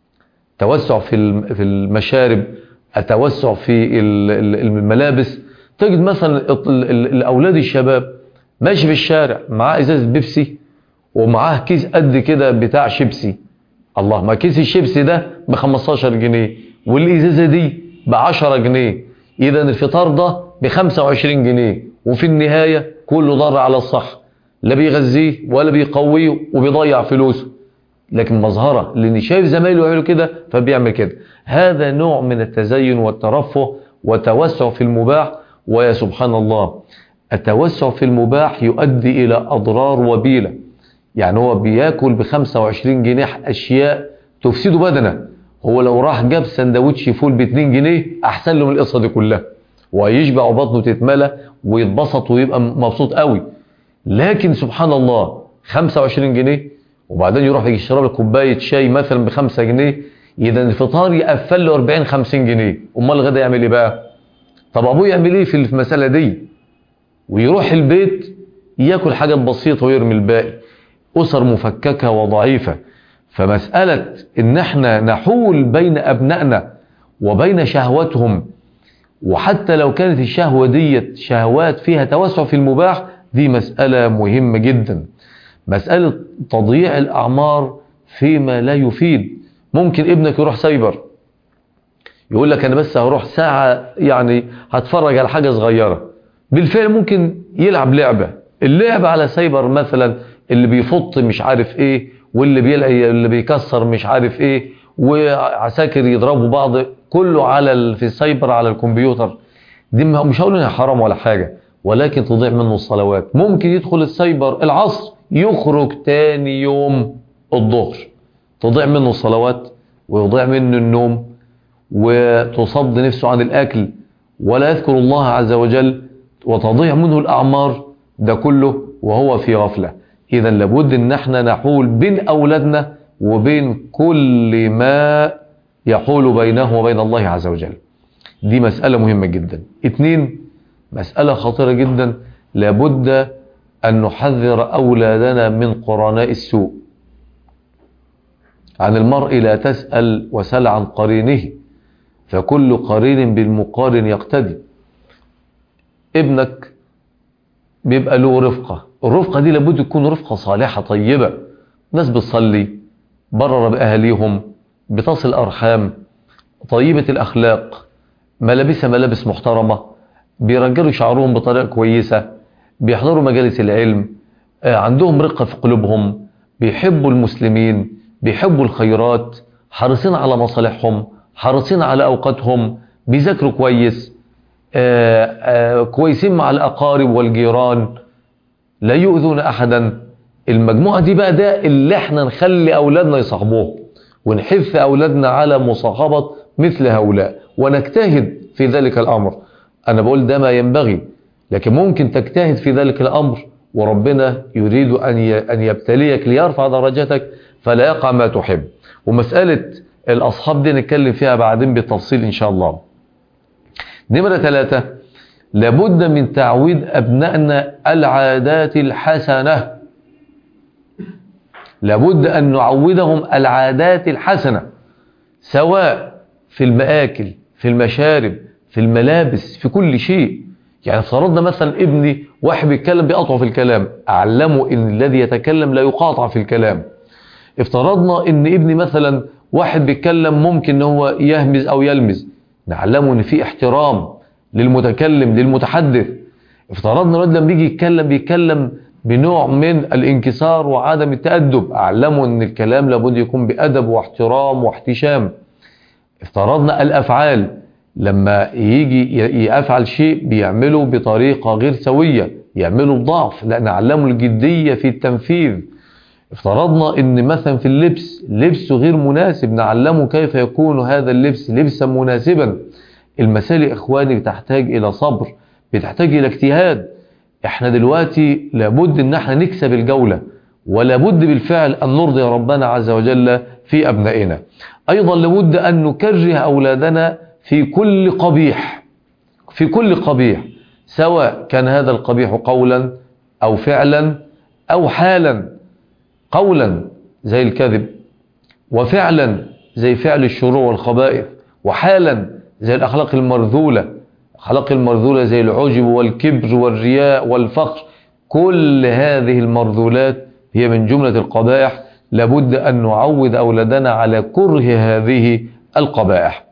توسع في في المشارب، التوسع في الملابس. تجد مثلا الأولاد الشباب ماشي في الشارع معاه ازازة بيبسي ومعاه كيس قد كده بتاع شيبسي. الله، ما كيس الشيبسي ده ب خمستاشر جنيه والازازة دي ب عشرة جنيه، اذا الفطار ده ب خمسة وعشرين جنيه، وفي النهاية كله ضر على الصحة، لا بيغذيه ولا بيقويه وبيضيع فلوسه. لكن مظهرة لان شايف زمايله يعملوا كده فبيعمل كده. هذا نوع من التزين والترفه والتوسع في المباح. ويا سبحان الله، التوسع في المباح يؤدي إلى أضرار وبيلة. يعني هو بياكل بخمسة وعشرين جنيه أشياء تفسد بدنه. هو لو راح جاب سندوتش فول باتنين جنيه أحسن له من القصة دي كلها، ويشبع بطنه تتملى ويتبسط ويبقى مبسوط قوي. لكن سبحان الله، خمسة وعشرين جنيه، وبعدين يروح يشرب كوباية شاي مثلا بخمسة جنيه، إذا الفطار يقفل له أربعين خمسين جنيه. أمال الغدا يعمل إيه بقى؟ طب أبوه يعمل إيه في المسألة دي؟ ويروح البيت ياكل حاجات بسيطة ويرمي الباقي. أسر مفككة وضعيفة. فمسألة إن احنا نحول بين أبنائنا وبين شهواتهم، وحتى لو كانت الشهوة دي شهوات فيها توسع في المباح، دي مسألة مهمة جدا. مسألة تضييع الأعمار فيما لا يفيد. ممكن ابنك يروح سايبر يقول لك أنا بس هروح ساعة يعني هتفرج على حاجة صغيرة. بالفعل ممكن يلعب لعبة، اللعبة على سايبر مثلا اللي بيفط مش عارف ايه، واللي بيلعب اللي بيكسر مش عارف ايه، وعساكر يضربوا بعض، كله على في السايبر على الكمبيوتر. دي مش هقول انها حرام ولا حاجة، ولكن تضيع منه الصلوات. ممكن يدخل السايبر العصر يخرج تاني يوم الظهر، تضيع منه الصلوات ويضيع منه النوم وتصد نفسه عن الأكل ولا يذكر الله عز وجل وتضيع منه الأعمار، ده كله وهو في غفلة. إذا لابد ان احنا نحول بين أولادنا وبين كل ما يحول بينه وبين الله عز وجل. دي مسألة مهمة جدا. اتنين، مسألة خطيرة جدا، لابد أن نحذر أولادنا من قرناء السوء. عن المرء لا تسأل وسل عن قرينه، فكل قرين بالمقارن يقتدي. ابنك بيبقى له رفقة، الرفقة دي لابد تكون رفقة صالحة طيبة، ناس بتصلي، برر بأهليهم، بتصل أرحام، طيبة الأخلاق، ملابسها ملابس محترمة، بيرجلوا شعرهم بطريقة كويسة، بيحضروا مجالس العلم، عندهم رقة في قلوبهم، بيحبوا المسلمين، بيحبوا الخيرات، حريصين على مصالحهم، حريصين على أوقاتهم، بيذاكروا كويس، آآ آآ كويسين مع الأقارب والجيران، لا يؤذون أحدا. المجموعة دي بقى ده اللي احنا نخلي أولادنا يصاحبوه، ونحث أولادنا على مصاحبة مثل هؤلاء ونجتهد في ذلك الأمر. أنا بقول ده ما ينبغي، لكن ممكن تجتهد في ذلك الأمر وربنا يريد أن يبتليك ليرفع درجتك فلا يقع ما تحب. ومسألة الأصحاب دي نتكلم فيها بعدين بالتفصيل إن شاء الله. نمرة ثلاثة، لابد من تعويد أبنائنا العادات الحسنة. لابد أن نعودهم العادات الحسنة، سواء في المآكل، في المشارب، في الملابس، في كل شيء. يعني افترضنا مثلا ابني واحد بيتكلم بيقطع في الكلام، أعلمه إن الذي يتكلم لا يقاطع في الكلام. افترضنا إن ابني مثلا واحد بيتكلم ممكن إن هو يهمز أو يلمز، نعلمه إن في احترام للمتكلم للمتحدث. افترضنا الولد لما بيجي يتكلم بيتكلم بنوع من الانكسار وعدم التأدب، أعلمه إن الكلام لابد يكون بأدب واحترام واحتشام. افترضنا الأفعال، لما يجي يفعل شيء بيعمله بطريقة غير سوية، يعمله بضعف، لا نعلمه الجدية في التنفيذ. افترضنا ان مثلا في اللبس لبسه غير مناسب، نعلمه كيف يكون هذا اللبس لبسا مناسبا. المسائل يا اخواني بتحتاج الى صبر، بتحتاج الى اجتهاد. احنا دلوقتي لابد ان احنا نكسب الجولة، ولابد بالفعل ان نرضي ربنا عز وجل في ابنائنا. ايضا لابد ان نكره اولادنا في كل قبيح، في كل قبيح، سواء كان هذا القبيح قولا او فعلا او حالا. قولا زي الكذب، وفعلا زي فعل الشرور والخبائث، وحالا زي الأخلاق المرذولة. الأخلاق المرذولة زي العجب والكبر والرياء والفخر، كل هذه المرذولات هي من جملة القبائح. لابد أن نعود أولادنا على كره هذه القبائح.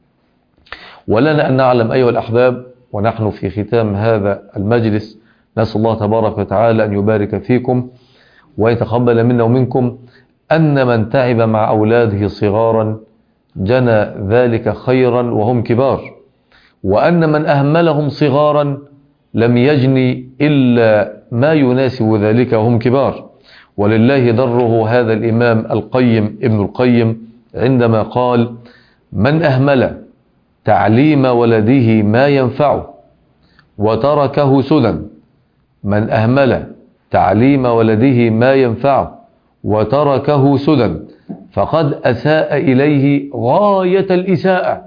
ولنا أن نعلم أيها الأحباب، ونحن في ختام هذا المجلس، نسأل الله تبارك وتعالى أن يبارك فيكم ويتقبل منا ومنكم، أن من تعب مع أولاده صغارا جنى ذلك خيرا وهم كبار، وأن من أهملهم صغارا لم يجني إلا ما يناسب ذلك وهم كبار. ولله دره هذا الإمام القيم ابن القيم عندما قال: من أهمل تعليم ولده ما ينفعه وتركه سدى، من أهمل تعليم ولده ما ينفعه وتركه سدى فقد أساء إليه غاية الإساءة.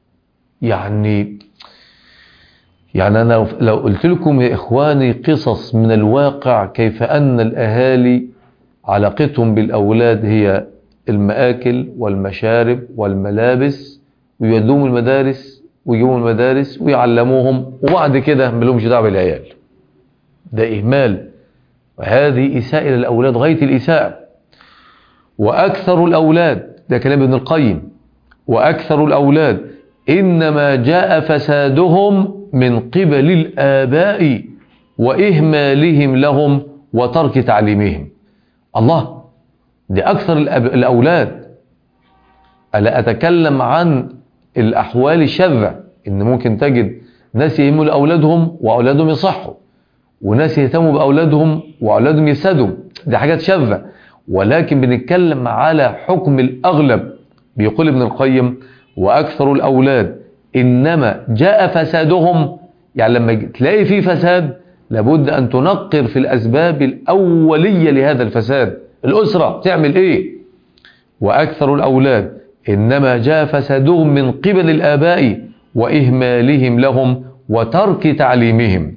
يعني يعني أنا لو قلت لكم يا إخواني قصص من الواقع كيف أن الأهالي علاقتهم بالأولاد هي المآكل والمشارب والملابس، ويودوهم المدارس ويجيبوا المدارس ويعلموهم، وبعد كده ملهمش دعوة بالعيال. ده إهمال، وهذه إساءة إلى الأولاد غاية الإساءة. وأكثر الأولاد، ده كلام ابن القيم، وأكثر الأولاد إنما جاء فسادهم من قبل الآباء وإهمالهم لهم وترك تعليمهم. الله، دي أكثر الأولاد. ألا أتكلم عن الأحوال الشاذة، إن ممكن تجد ناس يهموا لأولادهم وأولادهم يصحوا، وناس يهتموا بأولادهم وأولادهم يسدوا، دي حاجات شاذة. ولكن بنتكلم على حكم الأغلب. بيقول ابن القيم: وأكثر الأولاد إنما جاء فسادهم. يعني لما تلاقي فيه فساد لابد أن تنقر في الأسباب الأولية لهذا الفساد. الأسرة تعمل إيه؟ وأكثر الأولاد إنما جاء فسادهم من قبل الآباء وإهمالهم لهم وترك تعليمهم.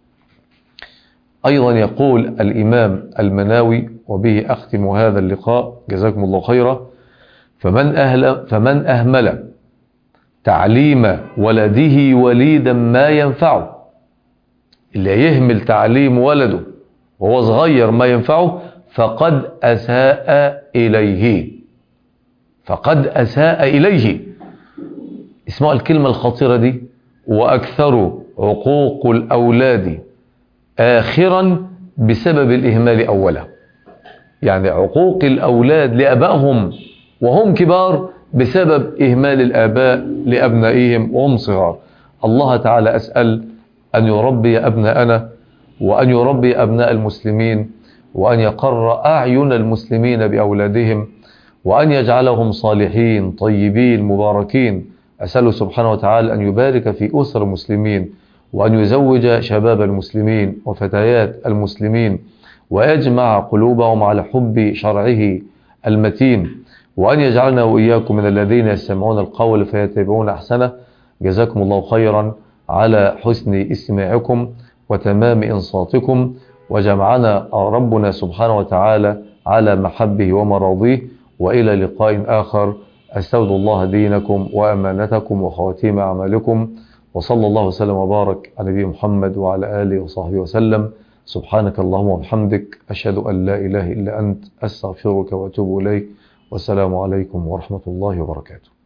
أيضا يقول الإمام المناوي، وبه أختم هذا اللقاء جزاكم الله خيرا: فمن, أهل فمن أهمل تعليم ولده وليدا ما ينفعه، اللي يهمل تعليم ولده وهو صغير ما ينفعه فقد أساء إليه، فقد أساء إليه. اسمعوا الكلمة الخطيرة دي: وأكثر عقوق الأولاد آخرا بسبب الإهمال أولا. يعني عقوق الأولاد لأبائهم وهم كبار بسبب إهمال الآباء لأبنائهم وهم صغار. الله تعالى أسأل أن يربي أبناءنا وأن يربي أبناء المسلمين، وأن يقر أعين المسلمين بأولادهم، وأن يجعلهم صالحين طيبين مباركين. أسأله سبحانه وتعالى أن يبارك في أسر المسلمين، وأن يزوج شباب المسلمين وفتيات المسلمين، ويجمع قلوبهم على حب شرعه المتين، وأن يجعلنا وإياكم من الذين يستمعون القول فيتبعون أحسنه. جزاكم الله خيرا على حسن استماعكم وتمام إنصاتكم، وجمعنا ربنا سبحانه وتعالى على محبه ومراضيه. وإلى لقاء آخر، أستودع الله دينكم وأمانتكم وخواتيم أعمالكم، وصلى الله وسلم وبارك على نبي محمد وعلى آله وصحبه وسلم. سبحانك اللهم وبحمدك، أشهد أن لا إله إلا أنت، أستغفرك وأتوب إليك. والسلام عليكم ورحمة الله وبركاته.